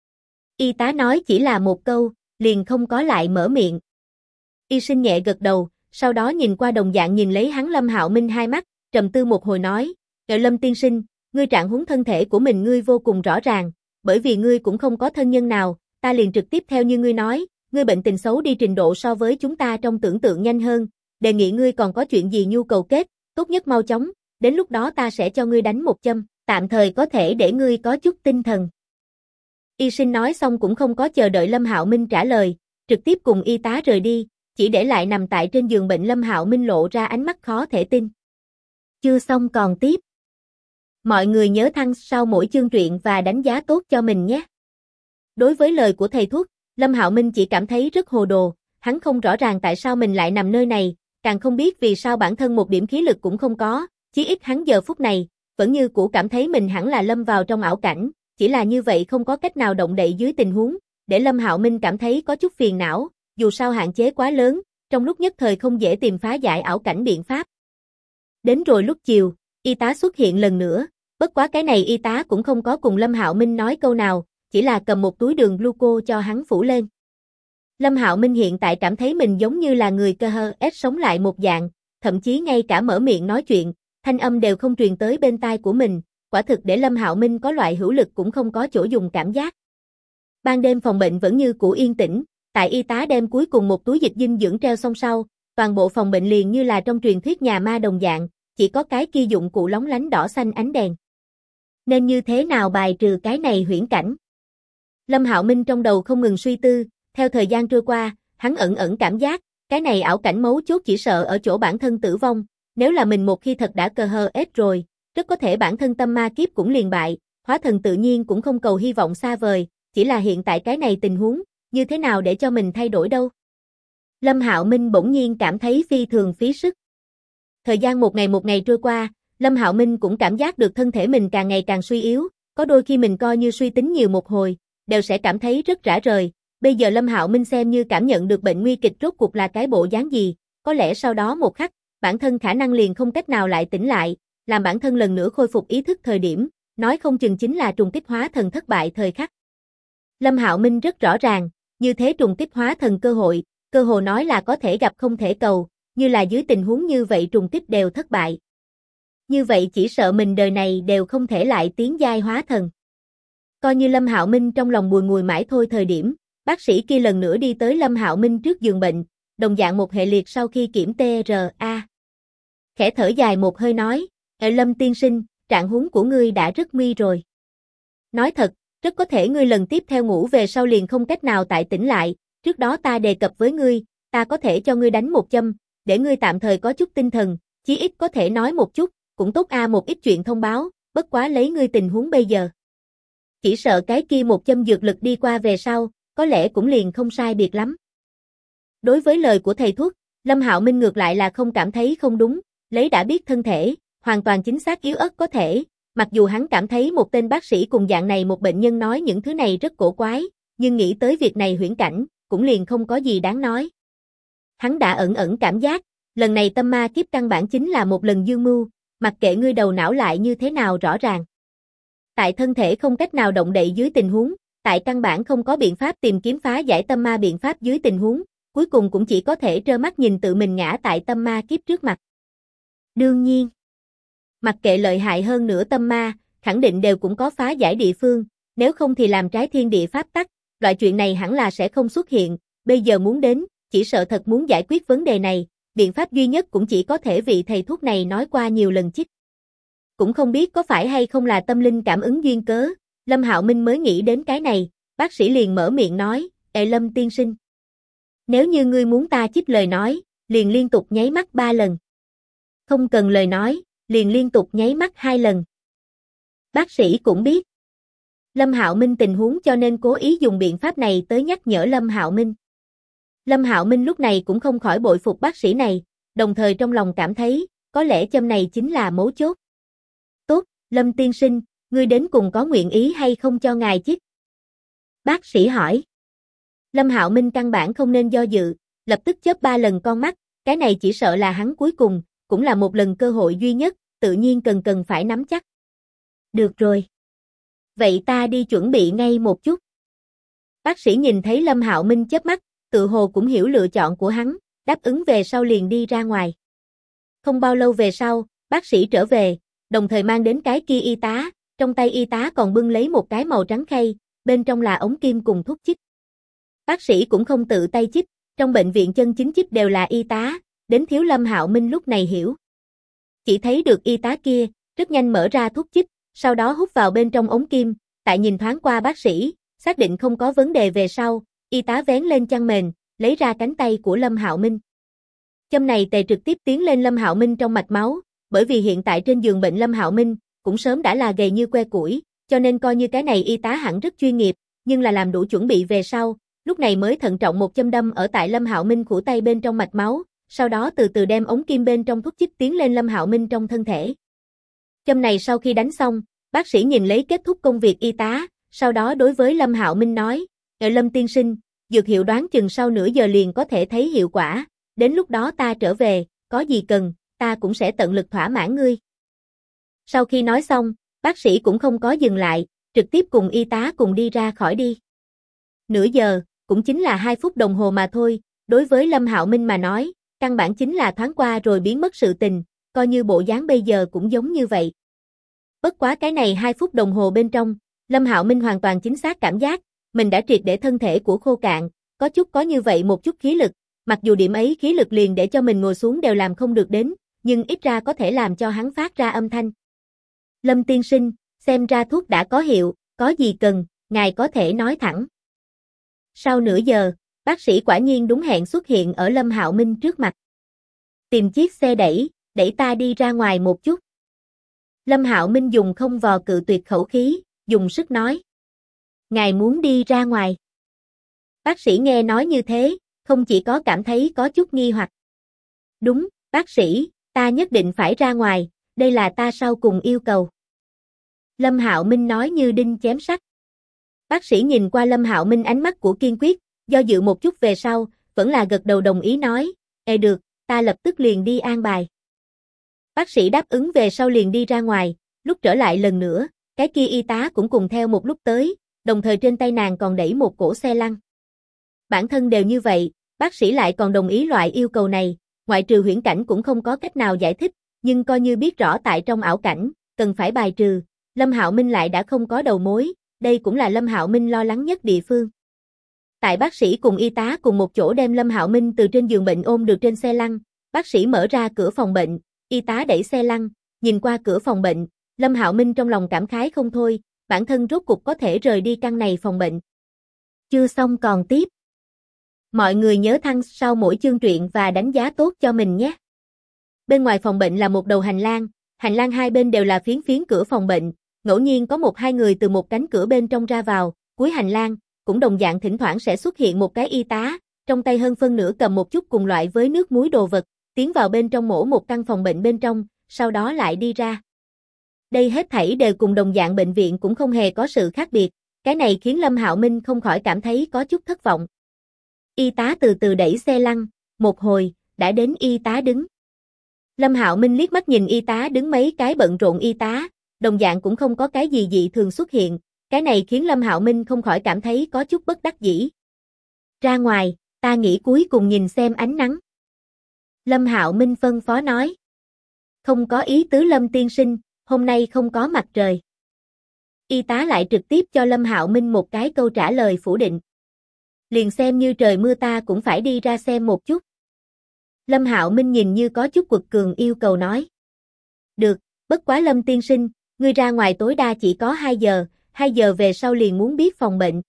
Y tá nói chỉ là một câu, liền không có lại mở miệng. Y sinh nhẹ gật đầu, sau đó nhìn qua đồng dạng nhìn lấy hắn Lâm Hạo Minh hai mắt, trầm tư một hồi nói, Lâm tiên sinh, ngươi trạng huống thân thể của mình ngươi vô cùng rõ ràng, bởi vì ngươi cũng không có thân nhân nào, ta liền trực tiếp theo như ngươi nói, ngươi bệnh tình xấu đi trình độ so với chúng ta trong tưởng tượng nhanh hơn, đề nghị ngươi còn có chuyện gì nhu cầu kết, tốt nhất mau chóng, đến lúc đó ta sẽ cho ngươi đánh một châm, tạm thời có thể để ngươi có chút tinh thần. Y sinh nói xong cũng không có chờ đợi Lâm Hạo Minh trả lời, trực tiếp cùng y tá rời đi, chỉ để lại nằm tại trên giường bệnh Lâm Hạo Minh lộ ra ánh mắt khó thể tin. Chưa xong còn tiếp. Mọi người nhớ thăng sau mỗi chương truyện và đánh giá tốt cho mình nhé. Đối với lời của thầy thuốc, Lâm Hạo Minh chỉ cảm thấy rất hồ đồ, hắn không rõ ràng tại sao mình lại nằm nơi này, càng không biết vì sao bản thân một điểm khí lực cũng không có, chí ít hắn giờ phút này, vẫn như cũ cảm thấy mình hẳn là lâm vào trong ảo cảnh, chỉ là như vậy không có cách nào động đậy dưới tình huống, để Lâm Hạo Minh cảm thấy có chút phiền não, dù sao hạn chế quá lớn, trong lúc nhất thời không dễ tìm phá giải ảo cảnh biện pháp. Đến rồi lúc chiều, y tá xuất hiện lần nữa, bất quá cái này y tá cũng không có cùng Lâm Hạo Minh nói câu nào, chỉ là cầm một túi đường gluco cho hắn phủ lên. Lâm Hạo Minh hiện tại cảm thấy mình giống như là người cơ hơ ếch sống lại một dạng, thậm chí ngay cả mở miệng nói chuyện, thanh âm đều không truyền tới bên tai của mình, quả thực để Lâm Hạo Minh có loại hữu lực cũng không có chỗ dùng cảm giác. Ban đêm phòng bệnh vẫn như cũ yên tĩnh, tại y tá đem cuối cùng một túi dịch dinh dưỡng treo xong sau, toàn bộ phòng bệnh liền như là trong truyền thuyết nhà ma đồng dạng, chỉ có cái kia dụng cụ lóng lánh đỏ xanh ánh đèn. Nên như thế nào bài trừ cái này huyễn cảnh? Lâm Hạo Minh trong đầu không ngừng suy tư, theo thời gian trôi qua, hắn ẩn cảm giác, cái này ảo cảnh mấu chốt chỉ sợ ở chỗ bản thân tử vong, nếu là mình một khi thật đã cơ hơ ết rồi, rất có thể bản thân tâm ma kiếp cũng liền bại, hóa thần tự nhiên cũng không cầu hy vọng xa vời, chỉ là hiện tại cái này tình huống, như thế nào để cho mình thay đổi đâu. Lâm Hạo Minh bỗng nhiên cảm thấy phi thường phí sức. Thời gian một ngày trôi qua, Lâm Hạo Minh cũng cảm giác được thân thể mình càng ngày càng suy yếu, có đôi khi mình coi như suy tính nhiều một hồi, đều sẽ cảm thấy rất rã rời. Bây giờ Lâm Hạo Minh xem như cảm nhận được bệnh nguy kịch rốt cuộc là cái bộ dáng gì, có lẽ sau đó một khắc, bản thân khả năng liền không cách nào lại tỉnh lại, làm bản thân lần nữa khôi phục ý thức thời điểm, nói không chừng chính là trùng kích hóa thần thất bại thời khắc. Lâm Hạo Minh rất rõ ràng, như thế trùng kích hóa thần cơ hồ nói là có thể gặp không thể cầu, như là dưới tình huống như vậy trùng kích đều thất bại. Như vậy chỉ sợ mình đời này đều không thể lại tiến giai hóa thần. Coi như Lâm Hạo Minh trong lòng bùi ngùi mãi thôi thời điểm, bác sĩ kia lần nữa đi tới Lâm Hạo Minh trước giường bệnh, đồng dạng một hệ liệt sau khi kiểm TRA. Khẽ thở dài một hơi nói, Lâm tiên sinh, trạng huống của ngươi đã rất nguy rồi. Nói thật, rất có thể ngươi lần tiếp theo ngủ về sau liền không cách nào tại tỉnh lại, trước đó ta đề cập với ngươi, ta có thể cho ngươi đánh một châm, để ngươi tạm thời có chút tinh thần, chí ít có thể nói một chút, cũng tốt một ít chuyện thông báo, bất quá lấy ngươi tình huống bây giờ. Chỉ sợ cái kia một châm dược lực đi qua về sau, có lẽ cũng liền không sai biệt lắm. Đối với lời của thầy thuốc, Lâm Hạo Minh ngược lại là không cảm thấy không đúng, lấy đã biết thân thể, hoàn toàn chính xác yếu ớt có thể, mặc dù hắn cảm thấy một tên bác sĩ cùng dạng này một bệnh nhân nói những thứ này rất cổ quái, nhưng nghĩ tới việc này huyễn cảnh, cũng liền không có gì đáng nói. Hắn đã ẩn ẩn cảm giác, lần này tâm ma kiếp căn bản chính là một lần dương mưu, mặc kệ ngươi đầu não lại như thế nào rõ ràng. Tại thân thể không cách nào động đậy dưới tình huống, tại căn bản không có biện pháp tìm kiếm phá giải tâm ma biện pháp dưới tình huống, cuối cùng cũng chỉ có thể trơ mắt nhìn tự mình ngã tại tâm ma kiếp trước mặt. Đương nhiên, mặc kệ lợi hại hơn nữa tâm ma, khẳng định đều cũng có phá giải địa phương, nếu không thì làm trái thiên địa pháp tắc, loại chuyện này hẳn là sẽ không xuất hiện, bây giờ muốn đến, chỉ sợ thật muốn giải quyết vấn đề này, biện pháp duy nhất cũng chỉ có thể vị thầy thuốc này nói qua nhiều lần chích. Cũng không biết có phải hay không là tâm linh cảm ứng duyên cớ, Lâm Hạo Minh mới nghĩ đến cái này, bác sĩ liền mở miệng nói, Lâm tiên sinh. Nếu như ngươi muốn ta chích lời nói, liền liên tục nháy mắt 3 lần. Không cần lời nói, liền liên tục nháy mắt 2 lần. Bác sĩ cũng biết Lâm Hạo Minh tình huống cho nên cố ý dùng biện pháp này tới nhắc nhở Lâm Hạo Minh. Lâm Hạo Minh lúc này cũng không khỏi bội phục bác sĩ này, đồng thời trong lòng cảm thấy, có lẽ châm này chính là mấu chốt. Tốt, Lâm tiên sinh, ngươi đến cùng có nguyện ý hay không cho ngài chích? Bác sĩ hỏi. Lâm Hạo Minh căn bản không nên do dự, lập tức chớp 3 lần con mắt, cái này chỉ sợ là hắn cuối cùng, cũng là một lần cơ hội duy nhất, tự nhiên cần phải nắm chắc. Được rồi. Vậy ta đi chuẩn bị ngay một chút. Bác sĩ nhìn thấy Lâm Hạo Minh chớp mắt, tự hồ cũng hiểu lựa chọn của hắn, đáp ứng về sau liền đi ra ngoài. Không bao lâu về sau, bác sĩ trở về, đồng thời mang đến cái kia y tá, trong tay y tá còn bưng lấy một cái màu trắng khay, bên trong là ống kim cùng thuốc chích. Bác sĩ cũng không tự tay chích, trong bệnh viện chân chính chích đều là y tá, đến thiếu Lâm Hạo Minh lúc này hiểu. Chỉ thấy được y tá kia, rất nhanh mở ra thuốc chích, sau đó hút vào bên trong ống kim, tại nhìn thoáng qua bác sĩ, xác định không có vấn đề về sau, y tá vén lên chăn mền, lấy ra cánh tay của Lâm Hạo Minh. Châm này tề trực tiếp tiến lên Lâm Hạo Minh trong mạch máu, bởi vì hiện tại trên giường bệnh Lâm Hạo Minh cũng sớm đã là gầy như que củi, cho nên coi như cái này y tá hẳn rất chuyên nghiệp, nhưng là làm đủ chuẩn bị về sau, lúc này mới thận trọng một châm đâm ở tại Lâm Hạo Minh khuỷu tay bên trong mạch máu, sau đó từ từ đem ống kim bên trong thuốc chích tiến lên Lâm Hạo Minh trong thân thể. Châm này sau khi đánh xong, bác sĩ nhìn lấy kết thúc công việc y tá, sau đó đối với Lâm Hạo Minh nói, Lâm tiên sinh, dược hiệu đoán chừng sau nửa giờ liền có thể thấy hiệu quả, đến lúc đó ta trở về, có gì cần, ta cũng sẽ tận lực thỏa mãn ngươi. Sau khi nói xong, bác sĩ cũng không có dừng lại, trực tiếp cùng y tá cùng đi ra khỏi đi. Nửa giờ, cũng chính là 2 phút đồng hồ mà thôi, đối với Lâm Hạo Minh mà nói, căn bản chính là thoáng qua rồi biến mất sự tình, coi như bộ dáng bây giờ cũng giống như vậy. Bất quá cái này 2 phút đồng hồ bên trong, Lâm Hạo Minh hoàn toàn chính xác cảm giác, mình đã triệt để thân thể của khô cạn, có như vậy một chút khí lực, mặc dù điểm ấy khí lực liền để cho mình ngồi xuống đều làm không được đến, nhưng ít ra có thể làm cho hắn phát ra âm thanh. Lâm tiên sinh, xem ra thuốc đã có hiệu, có gì cần, ngài có thể nói thẳng. Sau nửa giờ, bác sĩ quả nhiên đúng hẹn xuất hiện ở Lâm Hạo Minh trước mặt. Tìm chiếc xe đẩy, đẩy ta đi ra ngoài một chút. Lâm Hạo Minh dùng không vò cự tuyệt khẩu khí, dùng sức nói. Ngài muốn đi ra ngoài. Bác sĩ nghe nói như thế, không chỉ có cảm thấy có chút nghi hoặc. Đúng, bác sĩ, ta nhất định phải ra ngoài, đây là ta sau cùng yêu cầu. Lâm Hạo Minh nói như đinh chém sắt. Bác sĩ nhìn qua Lâm Hạo Minh ánh mắt của kiên quyết, do dự một chút về sau, vẫn là gật đầu đồng ý nói, được, ta lập tức liền đi an bài. Bác sĩ đáp ứng về sau liền đi ra ngoài, lúc trở lại lần nữa, cái kia y tá cũng cùng theo một lúc tới, đồng thời trên tay nàng còn đẩy một cỗ xe lăn. Bản thân đều như vậy, bác sĩ lại còn đồng ý loại yêu cầu này, ngoại trừ huyễn cảnh cũng không có cách nào giải thích, nhưng coi như biết rõ tại trong ảo cảnh, cần phải bài trừ, Lâm Hạo Minh lại đã không có đầu mối, đây cũng là Lâm Hạo Minh lo lắng nhất địa phương. Tại bác sĩ cùng y tá cùng một chỗ đem Lâm Hạo Minh từ trên giường bệnh ôm được trên xe lăn, bác sĩ mở ra cửa phòng bệnh, y tá đẩy xe lăn, nhìn qua cửa phòng bệnh, Lâm Hạo Minh trong lòng cảm khái không thôi, bản thân rốt cục có thể rời đi căn này phòng bệnh. Chưa xong còn tiếp. Mọi người nhớ thăng sau mỗi chương truyện và đánh giá tốt cho mình nhé. Bên ngoài phòng bệnh là một đầu hành lang hai bên đều là phiến phiến cửa phòng bệnh, ngẫu nhiên có một hai người từ một cánh cửa bên trong ra vào, cuối hành lang, cũng đồng dạng thỉnh thoảng sẽ xuất hiện một cái y tá, trong tay hơn phân nửa cầm một chút cùng loại với nước muối đồ vật, tiến vào bên trong mổ một căn phòng bệnh bên trong, sau đó lại đi ra. Đây hết thảy đều cùng đồng dạng bệnh viện cũng không hề có sự khác biệt, cái này khiến Lâm Hạo Minh không khỏi cảm thấy có chút thất vọng. Y tá từ từ đẩy xe lăn, một hồi, đã đến y tá đứng. Lâm Hạo Minh liếc mắt nhìn y tá đứng mấy cái bận rộn y tá, đồng dạng cũng không có cái gì dị thường xuất hiện, cái này khiến Lâm Hạo Minh không khỏi cảm thấy có chút bất đắc dĩ. Ra ngoài, ta nghĩ cuối cùng nhìn xem ánh nắng. Lâm Hạo Minh phân phó nói. Không có ý tứ Lâm tiên sinh, hôm nay không có mặt trời. Y tá lại trực tiếp cho Lâm Hạo Minh một cái câu trả lời phủ định. Liền xem như trời mưa ta cũng phải đi ra xem một chút. Lâm Hạo Minh nhìn như có chút quật cường yêu cầu nói. Được, bất quá Lâm tiên sinh, ngươi ra ngoài tối đa chỉ có 2 giờ về sau liền muốn biết phòng bệnh.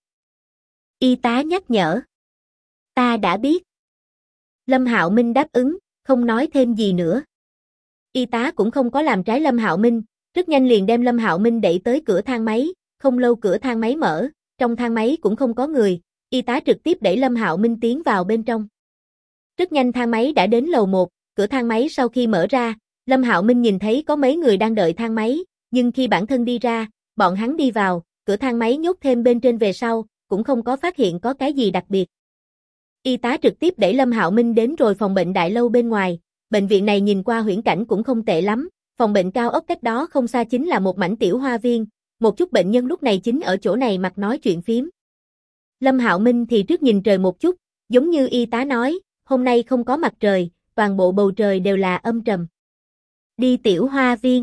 Y tá nhắc nhở. Ta đã biết. Lâm Hạo Minh đáp ứng, không nói thêm gì nữa. Y tá cũng không có làm trái Lâm Hạo Minh, rất nhanh liền đem Lâm Hạo Minh đẩy tới cửa thang máy, không lâu cửa thang máy mở, trong thang máy cũng không có người, y tá trực tiếp đẩy Lâm Hạo Minh tiến vào bên trong. Rất nhanh thang máy đã đến lầu 1, cửa thang máy sau khi mở ra, Lâm Hạo Minh nhìn thấy có mấy người đang đợi thang máy, nhưng khi bản thân đi ra, bọn hắn đi vào, cửa thang máy nhốt thêm bên trên về sau, cũng không có phát hiện có cái gì đặc biệt. Y tá trực tiếp đẩy Lâm Hạo Minh đến rồi phòng bệnh đại lâu bên ngoài, bệnh viện này nhìn qua huyễn cảnh cũng không tệ lắm, phòng bệnh cao ốc cách đó không xa chính là một mảnh tiểu hoa viên, một chút bệnh nhân lúc này chính ở chỗ này mặt nói chuyện phím. Lâm Hạo Minh thì trước nhìn trời một chút, giống như y tá nói, hôm nay không có mặt trời, toàn bộ bầu trời đều là âm trầm. Đi tiểu hoa viên.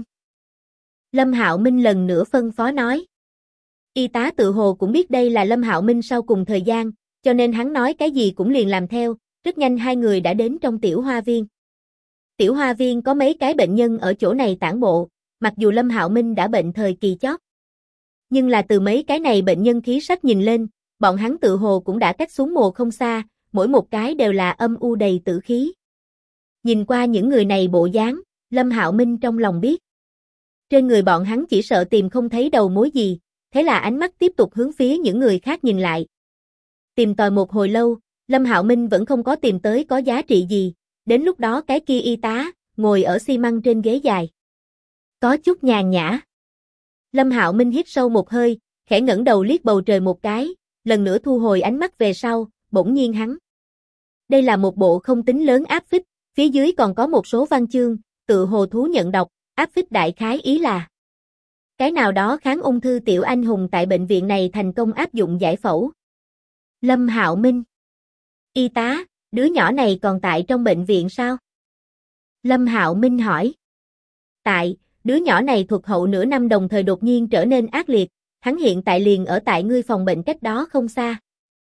Lâm Hạo Minh lần nữa phân phó nói. Y tá tự hồ cũng biết đây là Lâm Hạo Minh sau cùng thời gian, cho nên hắn nói cái gì cũng liền làm theo, rất nhanh hai người đã đến trong tiểu hoa viên. Tiểu hoa viên có mấy cái bệnh nhân ở chỗ này tản bộ, mặc dù Lâm Hạo Minh đã bệnh thời kỳ chót. Nhưng là từ mấy cái này bệnh nhân khí sắc nhìn lên, bọn hắn tự hồ cũng đã cách xuống mồ không xa, mỗi một cái đều là âm u đầy tử khí. Nhìn qua những người này bộ dáng, Lâm Hạo Minh trong lòng biết. Trên người bọn hắn chỉ sợ tìm không thấy đầu mối gì, thế là ánh mắt tiếp tục hướng phía những người khác nhìn lại. Tìm tòi một hồi lâu, Lâm Hạo Minh vẫn không có tìm tới có giá trị gì, đến lúc đó cái kia y tá, ngồi ở xi măng trên ghế dài. Có chút nhàn nhã. Lâm Hạo Minh hít sâu một hơi, khẽ ngẩng đầu liếc bầu trời một cái, lần nữa thu hồi ánh mắt về sau, bỗng nhiên hắn. Đây là một bộ không tính lớn áp phích, phía dưới còn có một số văn chương, tự hồ thú nhận đọc, áp phích đại khái ý là cái nào đó kháng ung thư tiểu anh hùng tại bệnh viện này thành công áp dụng giải phẫu. Lâm Hạo Minh. Y tá, đứa nhỏ này còn tại trong bệnh viện sao? Lâm Hạo Minh hỏi. Tại, đứa nhỏ này thuật hậu nửa năm đồng thời đột nhiên trở nên ác liệt, hắn hiện tại liền ở tại ngươi phòng bệnh cách đó không xa.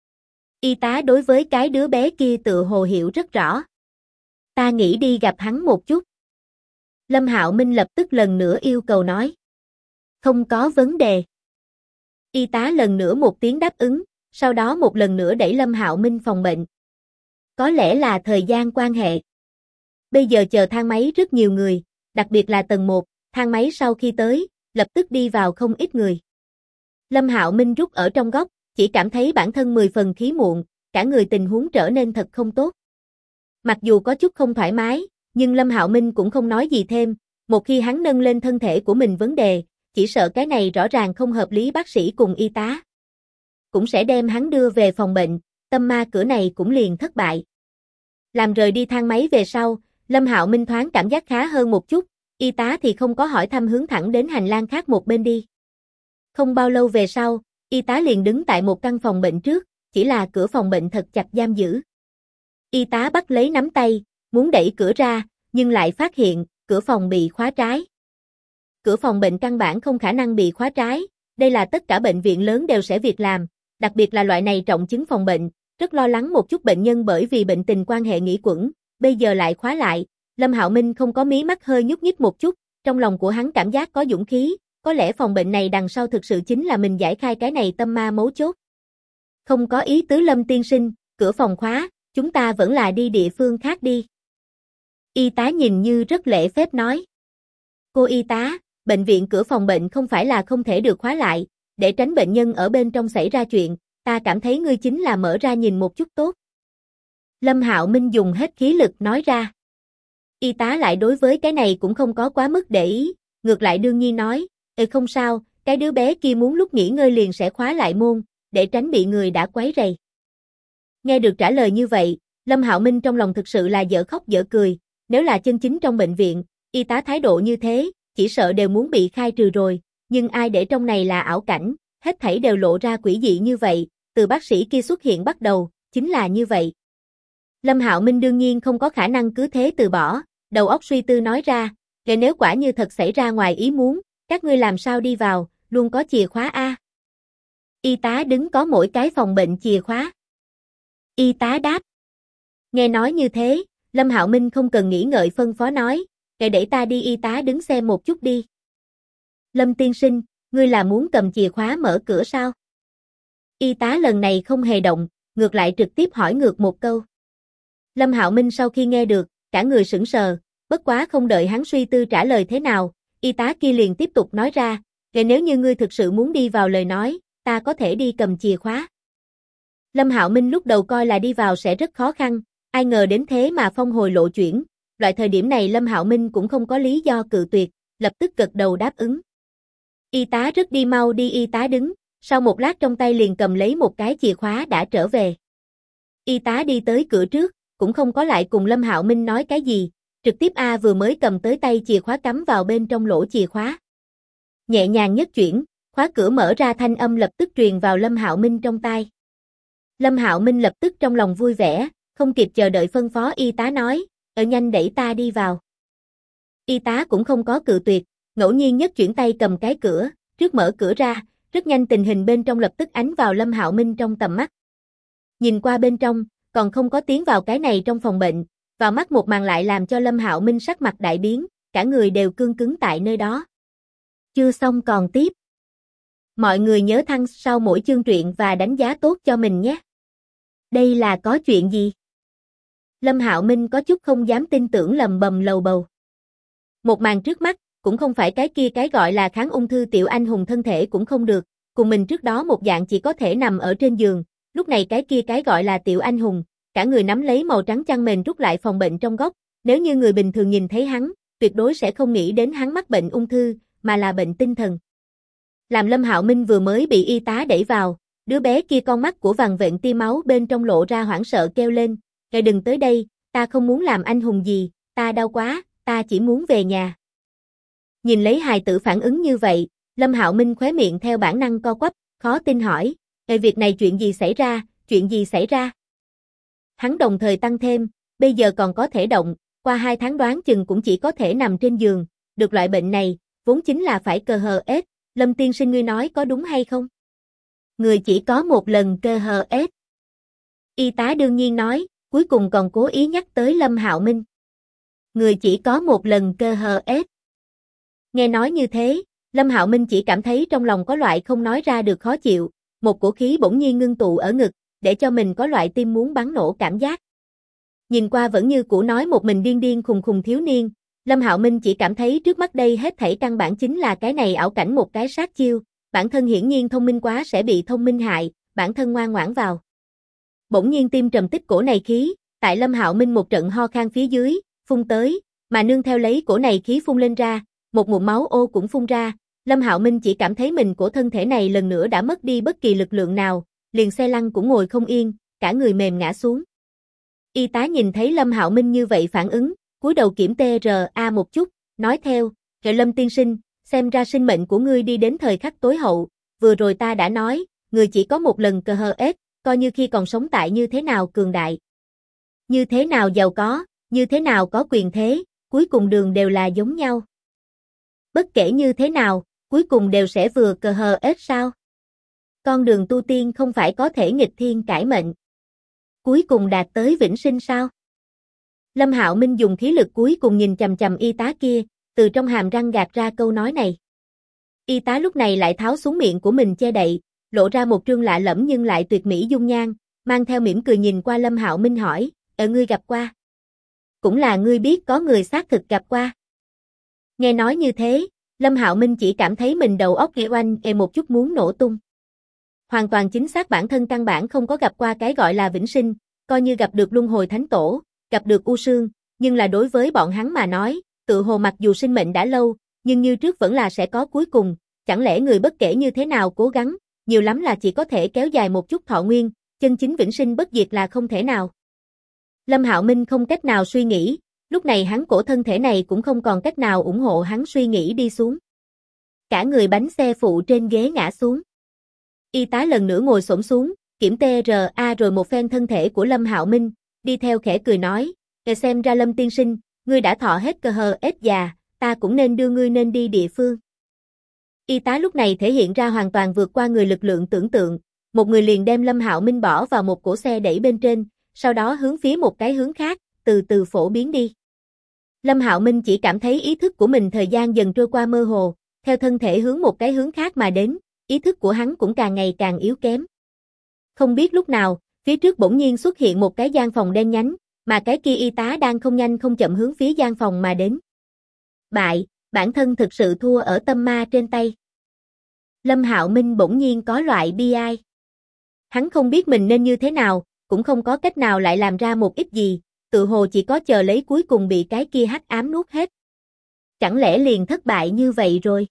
Y tá đối với cái đứa bé kia tự hồ hiểu rất rõ. Ta nghĩ đi gặp hắn một chút. Lâm Hạo Minh lập tức lần nữa yêu cầu nói. Không có vấn đề. Y tá lần nữa một tiếng đáp ứng, sau đó một lần nữa đẩy Lâm Hạo Minh phòng bệnh. Có lẽ là thời gian quan hệ. Bây giờ chờ thang máy rất nhiều người, đặc biệt là tầng 1, thang máy sau khi tới, lập tức đi vào không ít người. Lâm Hạo Minh rút ở trong góc, chỉ cảm thấy bản thân 10 phần khí muộn, cả người tình huống trở nên thật không tốt. Mặc dù có chút không thoải mái, nhưng Lâm Hạo Minh cũng không nói gì thêm, một khi hắn nâng lên thân thể của mình vấn đề, chỉ sợ cái này rõ ràng không hợp lý bác sĩ cùng y tá. Cũng sẽ đem hắn đưa về phòng bệnh, tâm ma cửa này cũng liền thất bại. Làm rời đi thang máy về sau, Lâm Hạo Minh thoáng cảm giác khá hơn một chút, y tá thì không có hỏi thăm hướng thẳng đến hành lang khác một bên đi. Không bao lâu về sau, y tá liền đứng tại một căn phòng bệnh trước, chỉ là cửa phòng bệnh thật chặt giam giữ. Y tá bắt lấy nắm tay, muốn đẩy cửa ra, nhưng lại phát hiện, cửa phòng bị khóa trái. Cửa phòng bệnh căn bản không khả năng bị khóa trái, đây là tất cả bệnh viện lớn đều sẽ việc làm, đặc biệt là loại này trọng chứng phòng bệnh, rất lo lắng một chút bệnh nhân bởi vì bệnh tình quan hệ nghỉ quẩn, bây giờ lại khóa lại. Lâm Hạo Minh không có mí mắt hơi nhúc nhích một chút, trong lòng của hắn cảm giác có dũng khí, có lẽ phòng bệnh này đằng sau thực sự chính là mình giải khai cái này tâm ma mấu chốt. Không có ý tứ Lâm tiên sinh, cửa phòng khóa, chúng ta vẫn là đi địa phương khác đi. Y tá nhìn như rất lễ phép nói. Cô y tá, bệnh viện cửa phòng bệnh không phải là không thể được khóa lại, để tránh bệnh nhân ở bên trong xảy ra chuyện, ta cảm thấy ngươi chính là mở ra nhìn một chút tốt. Lâm Hạo Minh dùng hết khí lực nói ra. Y tá lại đối với cái này cũng không có quá mức để ý, ngược lại đương nhiên nói, không sao, cái đứa bé kia muốn lúc nghỉ ngơi liền sẽ khóa lại môn, để tránh bị người đã quấy rầy. Nghe được trả lời như vậy, Lâm Hạo Minh trong lòng thực sự là dở khóc dở cười, nếu là chân chính trong bệnh viện, y tá thái độ như thế, chỉ sợ đều muốn bị khai trừ rồi, nhưng ai để trong này là ảo cảnh, hết thảy đều lộ ra quỷ dị như vậy, từ bác sĩ kia xuất hiện bắt đầu, chính là như vậy. Lâm Hạo Minh đương nhiên không có khả năng cứ thế từ bỏ, đầu óc suy tư nói ra, nếu quả như thật xảy ra ngoài ý muốn, các ngươi làm sao đi vào, luôn có chìa khóa a. Y tá đứng có mỗi cái phòng bệnh chìa khóa. Y tá đáp. Nghe nói như thế, Lâm Hạo Minh không cần nghĩ ngợi phân phó nói, để ta đi. Y tá đứng xem một chút đi. Lâm tiên sinh, ngươi là muốn cầm chìa khóa mở cửa sao? Y tá lần này không hề động, ngược lại trực tiếp hỏi ngược một câu. Lâm Hạo Minh sau khi nghe được, cả người sững sờ, bất quá không đợi hắn suy tư trả lời thế nào, y tá kia liền tiếp tục nói ra, nếu như ngươi thực sự muốn đi vào lời nói, ta có thể đi cầm chìa khóa. Lâm Hạo Minh lúc đầu coi là đi vào sẽ rất khó khăn, ai ngờ đến thế mà phong hồi lộ chuyển, loại thời điểm này Lâm Hạo Minh cũng không có lý do cự tuyệt, lập tức gật đầu đáp ứng. Y tá rất đi mau đi. Y tá đứng, sau một lát trong tay liền cầm lấy một cái chìa khóa đã trở về. Y tá đi tới cửa trước, cũng không có lại cùng Lâm Hạo Minh nói cái gì, trực tiếp vừa mới cầm tới tay chìa khóa cắm vào bên trong lỗ chìa khóa. Nhẹ nhàng nhất chuyển, khóa cửa mở ra thanh âm lập tức truyền vào Lâm Hạo Minh trong tai. Lâm Hạo Minh lập tức trong lòng vui vẻ, không kịp chờ đợi phân phó y tá nói, nhanh đẩy ta đi vào. Y tá cũng không có cự tuyệt, ngẫu nhiên nhất chuyển tay cầm cái cửa, trước mở cửa ra, rất nhanh tình hình bên trong lập tức ánh vào Lâm Hạo Minh trong tầm mắt. Nhìn qua bên trong, còn không có tiến vào cái này trong phòng bệnh, vào mắt một màn lại làm cho Lâm Hạo Minh sắc mặt đại biến, cả người đều cương cứng tại nơi đó. Chưa xong còn tiếp. Mọi người nhớ thăng sau mỗi chương truyện và đánh giá tốt cho mình nhé. Đây là có chuyện gì? Lâm Hạo Minh có chút không dám tin tưởng lầm bầm lầu bầu. Một màn trước mắt, cũng không phải cái kia cái gọi là kháng ung thư tiểu anh hùng thân thể cũng không được, cùng mình trước đó một dạng chỉ có thể nằm ở trên giường, lúc này cái kia cái gọi là tiểu anh hùng, cả người nắm lấy màu trắng chăn mền rút lại phòng bệnh trong góc, nếu như người bình thường nhìn thấy hắn, tuyệt đối sẽ không nghĩ đến hắn mắc bệnh ung thư, mà là bệnh tinh thần. Làm Lâm Hạo Minh vừa mới bị y tá đẩy vào, đứa bé kia con mắt của vằn vện tia máu bên trong lộ ra hoảng sợ kêu lên, đừng tới đây, ta không muốn làm anh hùng gì, ta đau quá, ta chỉ muốn về nhà. Nhìn lấy hài tử phản ứng như vậy, Lâm Hạo Minh khóe miệng theo bản năng co quắp, khó tin hỏi, việc này chuyện gì xảy ra, chuyện gì xảy ra? Hắn đồng thời tăng thêm, bây giờ còn có thể động, qua 2 tháng đoán chừng cũng chỉ có thể nằm trên giường, được loại bệnh này, vốn chính là phải cơ hờ ết, Lâm tiên sinh ngươi nói có đúng hay không? Người chỉ có một lần cơ hờ ết. Y tá đương nhiên nói, cuối cùng còn cố ý nhắc tới Lâm Hạo Minh. Người chỉ có một lần cơ hờ ết. Nghe nói như thế, Lâm Hạo Minh chỉ cảm thấy trong lòng có loại không nói ra được khó chịu, một cổ khí bỗng nhiên ngưng tụ ở ngực, để cho mình có loại tim muốn bắn nổ cảm giác. Nhìn qua vẫn như cũ nói một mình điên điên khùng khùng thiếu niên, Lâm Hạo Minh chỉ cảm thấy trước mắt đây hết thảy căn bản chính là cái này ảo cảnh một cái sát chiêu, bản thân hiển nhiên thông minh quá sẽ bị thông minh hại, bản thân ngoan ngoãn vào. Bỗng nhiên tim trầm tích cổ này khí, tại Lâm Hạo Minh một trận ho khan phía dưới, phun tới, mà nương theo lấy cổ này khí phun lên ra, một ngụm máu ô cũng phun ra, Lâm Hạo Minh chỉ cảm thấy mình của thân thể này lần nữa đã mất đi bất kỳ lực lượng nào, liền xe lăn cũng ngồi không yên, cả người mềm ngã xuống. Y tá nhìn thấy Lâm Hạo Minh như vậy phản ứng, cúi đầu kiểm TRA một chút, nói theo, Lâm tiên sinh, xem ra sinh mệnh của ngươi đi đến thời khắc tối hậu, vừa rồi ta đã nói, người chỉ có một lần cơ hờ ết, coi như khi còn sống tại như thế nào cường đại, như thế nào giàu có, như thế nào có quyền thế, cuối cùng đường đều là giống nhau. Bất kể như thế nào, cuối cùng đều sẽ vừa cơ hờ ết sao? Con đường tu tiên không phải có thể nghịch thiên cải mệnh, cuối cùng đạt tới vĩnh sinh sao? Lâm Hạo Minh dùng khí lực cuối cùng nhìn chằm chằm y tá kia, từ trong hàm răng gạt ra câu nói này. Y tá lúc này lại tháo xuống miệng của mình che đậy, lộ ra một trương lạ lẫm nhưng lại tuyệt mỹ dung nhan, mang theo mỉm cười nhìn qua Lâm Hạo Minh hỏi, ngươi gặp qua. Cũng là ngươi biết có người xác thực gặp qua. Nghe nói như thế, Lâm Hạo Minh chỉ cảm thấy mình đầu óc oanh một chút muốn nổ tung. Hoàn toàn chính xác bản thân căn bản không có gặp qua cái gọi là vĩnh sinh, coi như gặp được luân hồi thánh tổ, gặp được U Sương, nhưng là đối với bọn hắn mà nói, tự hồ mặc dù sinh mệnh đã lâu, nhưng như trước vẫn là sẽ có cuối cùng, chẳng lẽ người bất kể như thế nào cố gắng, nhiều lắm là chỉ có thể kéo dài một chút thọ nguyên, chân chính vĩnh sinh bất diệt là không thể nào. Lâm Hạo Minh không cách nào suy nghĩ, lúc này hắn cổ thân thể này cũng không còn cách nào ủng hộ hắn suy nghĩ đi xuống. Cả người bánh xe phụ trên ghế ngã xuống. Y tá lần nữa ngồi xổm xuống, kiểm TRA rồi một phen thân thể của Lâm Hạo Minh, đi theo khẽ cười nói, xem ra Lâm tiên sinh, ngươi đã thọ hết cơ hờ ết già, ta cũng nên đưa ngươi nên đi địa phương. Y tá lúc này thể hiện ra hoàn toàn vượt qua người lực lượng tưởng tượng, một người liền đem Lâm Hạo Minh bỏ vào một cỗ xe đẩy bên trên, sau đó hướng phía một cái hướng khác, từ từ phổ biến đi. Lâm Hạo Minh chỉ cảm thấy ý thức của mình thời gian dần trôi qua mơ hồ, theo thân thể hướng một cái hướng khác mà đến, ý thức của hắn cũng càng ngày càng yếu kém. Không biết lúc nào, phía trước bỗng nhiên xuất hiện một cái gian phòng đen nhánh, mà cái kia y tá đang không nhanh không chậm hướng phía gian phòng mà đến. Bại, bản thân thực sự thua ở tâm ma trên tay. Lâm Hạo Minh bỗng nhiên có loại bi ai. Hắn không biết mình nên như thế nào, cũng không có cách nào lại làm ra một ít gì, tự hồ chỉ có chờ lấy cuối cùng bị cái kia hắc ám nuốt hết. Chẳng lẽ liền thất bại như vậy rồi?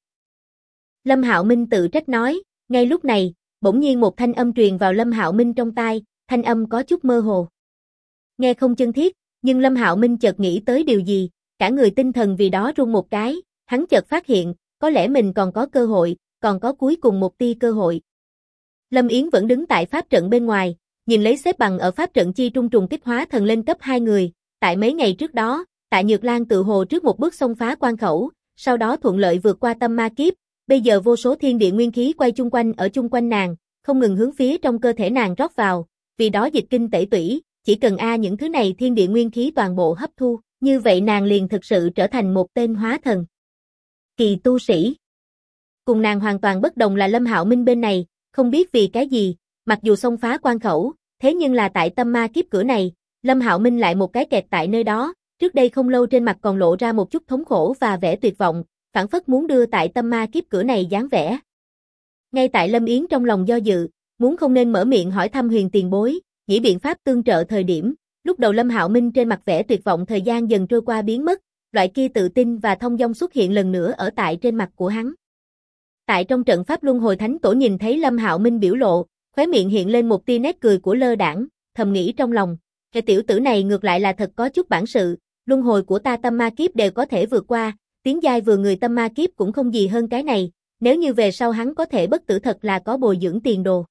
Lâm Hạo Minh tự trách nói, ngay lúc này, bỗng nhiên một thanh âm truyền vào Lâm Hạo Minh trong tai, thanh âm có chút mơ hồ. Nghe không chân thiết, nhưng Lâm Hạo Minh chợt nghĩ tới điều gì, cả người tinh thần vì đó run một cái, hắn chợt phát hiện, có lẽ mình còn có cơ hội, còn có cuối cùng một tia cơ hội. Lâm Yến vẫn đứng tại pháp trận bên ngoài, nhìn lấy xếp bằng ở pháp trận chi trung trùng kích hóa thần lên cấp 2 người, tại mấy ngày trước đó, Tạ Nhược Lan tự hồ trước một bước xông phá quan khẩu, sau đó thuận lợi vượt qua tâm ma kiếp, bây giờ vô số thiên địa nguyên khí quay chung quanh ở chung quanh nàng, không ngừng hướng phía trong cơ thể nàng rót vào, vì đó dịch kinh tẩy tủy, chỉ cần những thứ này thiên địa nguyên khí toàn bộ hấp thu, như vậy nàng liền thực sự trở thành một tên hóa thần kỳ tu sĩ. Cùng nàng hoàn toàn bất đồng là Lâm Hạo Minh bên này, không biết vì cái gì, mặc dù xông phá quan khẩu, thế nhưng là tại tâm ma kiếp cửa này, Lâm Hạo Minh lại một cái kẹt tại nơi đó, trước đây không lâu trên mặt còn lộ ra một chút thống khổ và vẻ tuyệt vọng, phảng phất muốn đưa tại tâm ma kiếp cửa này dáng vẻ. Ngay tại Lâm Yến trong lòng do dự, muốn không nên mở miệng hỏi thăm Huyền tiền bối, nghĩ biện pháp tương trợ thời điểm, lúc đầu Lâm Hạo Minh trên mặt vẻ tuyệt vọng thời gian dần trôi qua biến mất, loại kia tự tin và thông dong xuất hiện lần nữa ở tại trên mặt của hắn. Tại trong trận pháp luân hồi thánh tổ nhìn thấy Lâm Hạo Minh biểu lộ, khóe miệng hiện lên một tia nét cười của lơ đãng, thầm nghĩ trong lòng, cái tiểu tử này ngược lại là thật có chút bản sự, luân hồi của ta tâm ma kiếp đều có thể vượt qua, tiến giai vừa người tâm ma kiếp cũng không gì hơn cái này, nếu như về sau hắn có thể bất tử thật là có bồi dưỡng tiền đồ.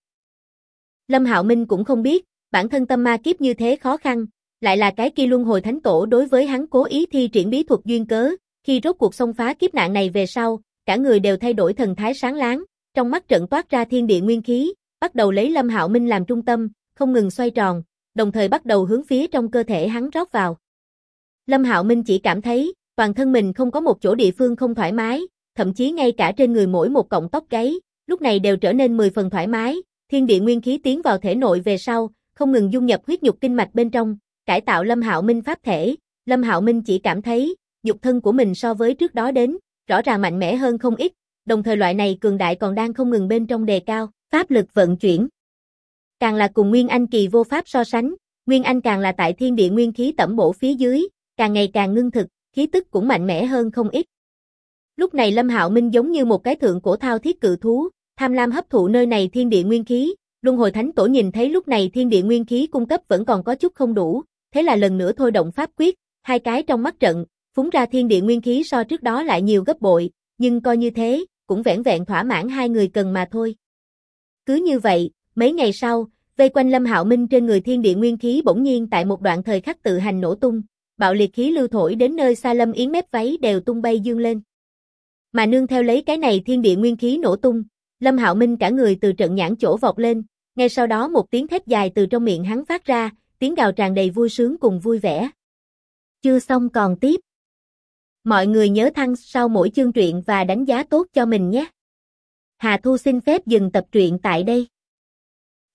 Lâm Hạo Minh cũng không biết, bản thân tâm ma kiếp như thế khó khăn, lại là cái kia luân hồi thánh tổ đối với hắn cố ý thi triển bí thuật duyên cớ, khi rốt cuộc xông phá kiếp nạn này về sau, cả người đều thay đổi thần thái sáng láng, trong mắt trận toát ra thiên địa nguyên khí, bắt đầu lấy Lâm Hạo Minh làm trung tâm, không ngừng xoay tròn, đồng thời bắt đầu hướng phía trong cơ thể hắn rót vào. Lâm Hạo Minh chỉ cảm thấy, toàn thân mình không có một chỗ địa phương không thoải mái, thậm chí ngay cả trên người mỗi một cọng tóc gáy, lúc này đều trở nên 10 phần thoải mái, thiên địa nguyên khí tiến vào thể nội về sau, không ngừng dung nhập huyết nhục kinh mạch bên trong, cải tạo Lâm Hạo Minh pháp thể, Lâm Hạo Minh chỉ cảm thấy, nhục thân của mình so với trước đó đến, rõ ràng mạnh mẽ hơn không ít, đồng thời loại này cường đại còn đang không ngừng bên trong đề cao, pháp lực vận chuyển. Càng là cùng Nguyên Anh kỳ vô pháp so sánh, Nguyên Anh càng là tại thiên địa nguyên khí tẩm bổ phía dưới, càng ngày càng ngưng thực, khí tức cũng mạnh mẽ hơn không ít. Lúc này Lâm Hạo Minh giống như một cái thượng cổ thao thiết cự thú, tham lam hấp thụ nơi này thiên địa nguyên khí, Luân Hồi Thánh Tổ nhìn thấy lúc này thiên địa nguyên khí cung cấp vẫn còn có chút không đủ, thế là lần nữa thôi động pháp quyết, hai cái trong mắt trận, phúng ra thiên địa nguyên khí so trước đó lại nhiều gấp bội, nhưng coi như thế, cũng vẻn vẹn thỏa mãn hai người cần mà thôi. Cứ như vậy, mấy ngày sau, vây quanh Lâm Hạo Minh trên người thiên địa nguyên khí bỗng nhiên tại một đoạn thời khắc tự hành nổ tung, bạo liệt khí lưu thổi đến nơi xa Lâm Yến mép váy đều tung bay dương lên. Mà nương theo lấy cái này thiên địa nguyên khí nổ tung, Lâm Hạo Minh cả người từ trận nhãn chỗ vọt lên, ngay sau đó một tiếng thét dài từ trong miệng hắn phát ra, tiếng gào tràn đầy vui sướng cùng vui vẻ. Chưa xong còn tiếp. Mọi người nhớ thăng sau mỗi chương truyện và đánh giá tốt cho mình nhé. Hà Thu xin phép dừng tập truyện tại đây.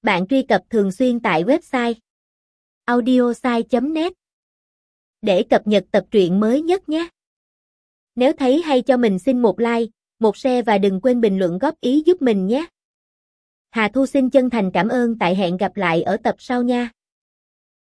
Bạn truy cập thường xuyên tại website audiosai.net để cập nhật tập truyện mới nhất nhé. Nếu thấy hay cho mình xin một like, một share và đừng quên bình luận góp ý giúp mình nhé. Hà Thu xin chân thành cảm ơn, tại hẹn gặp lại ở tập sau nha.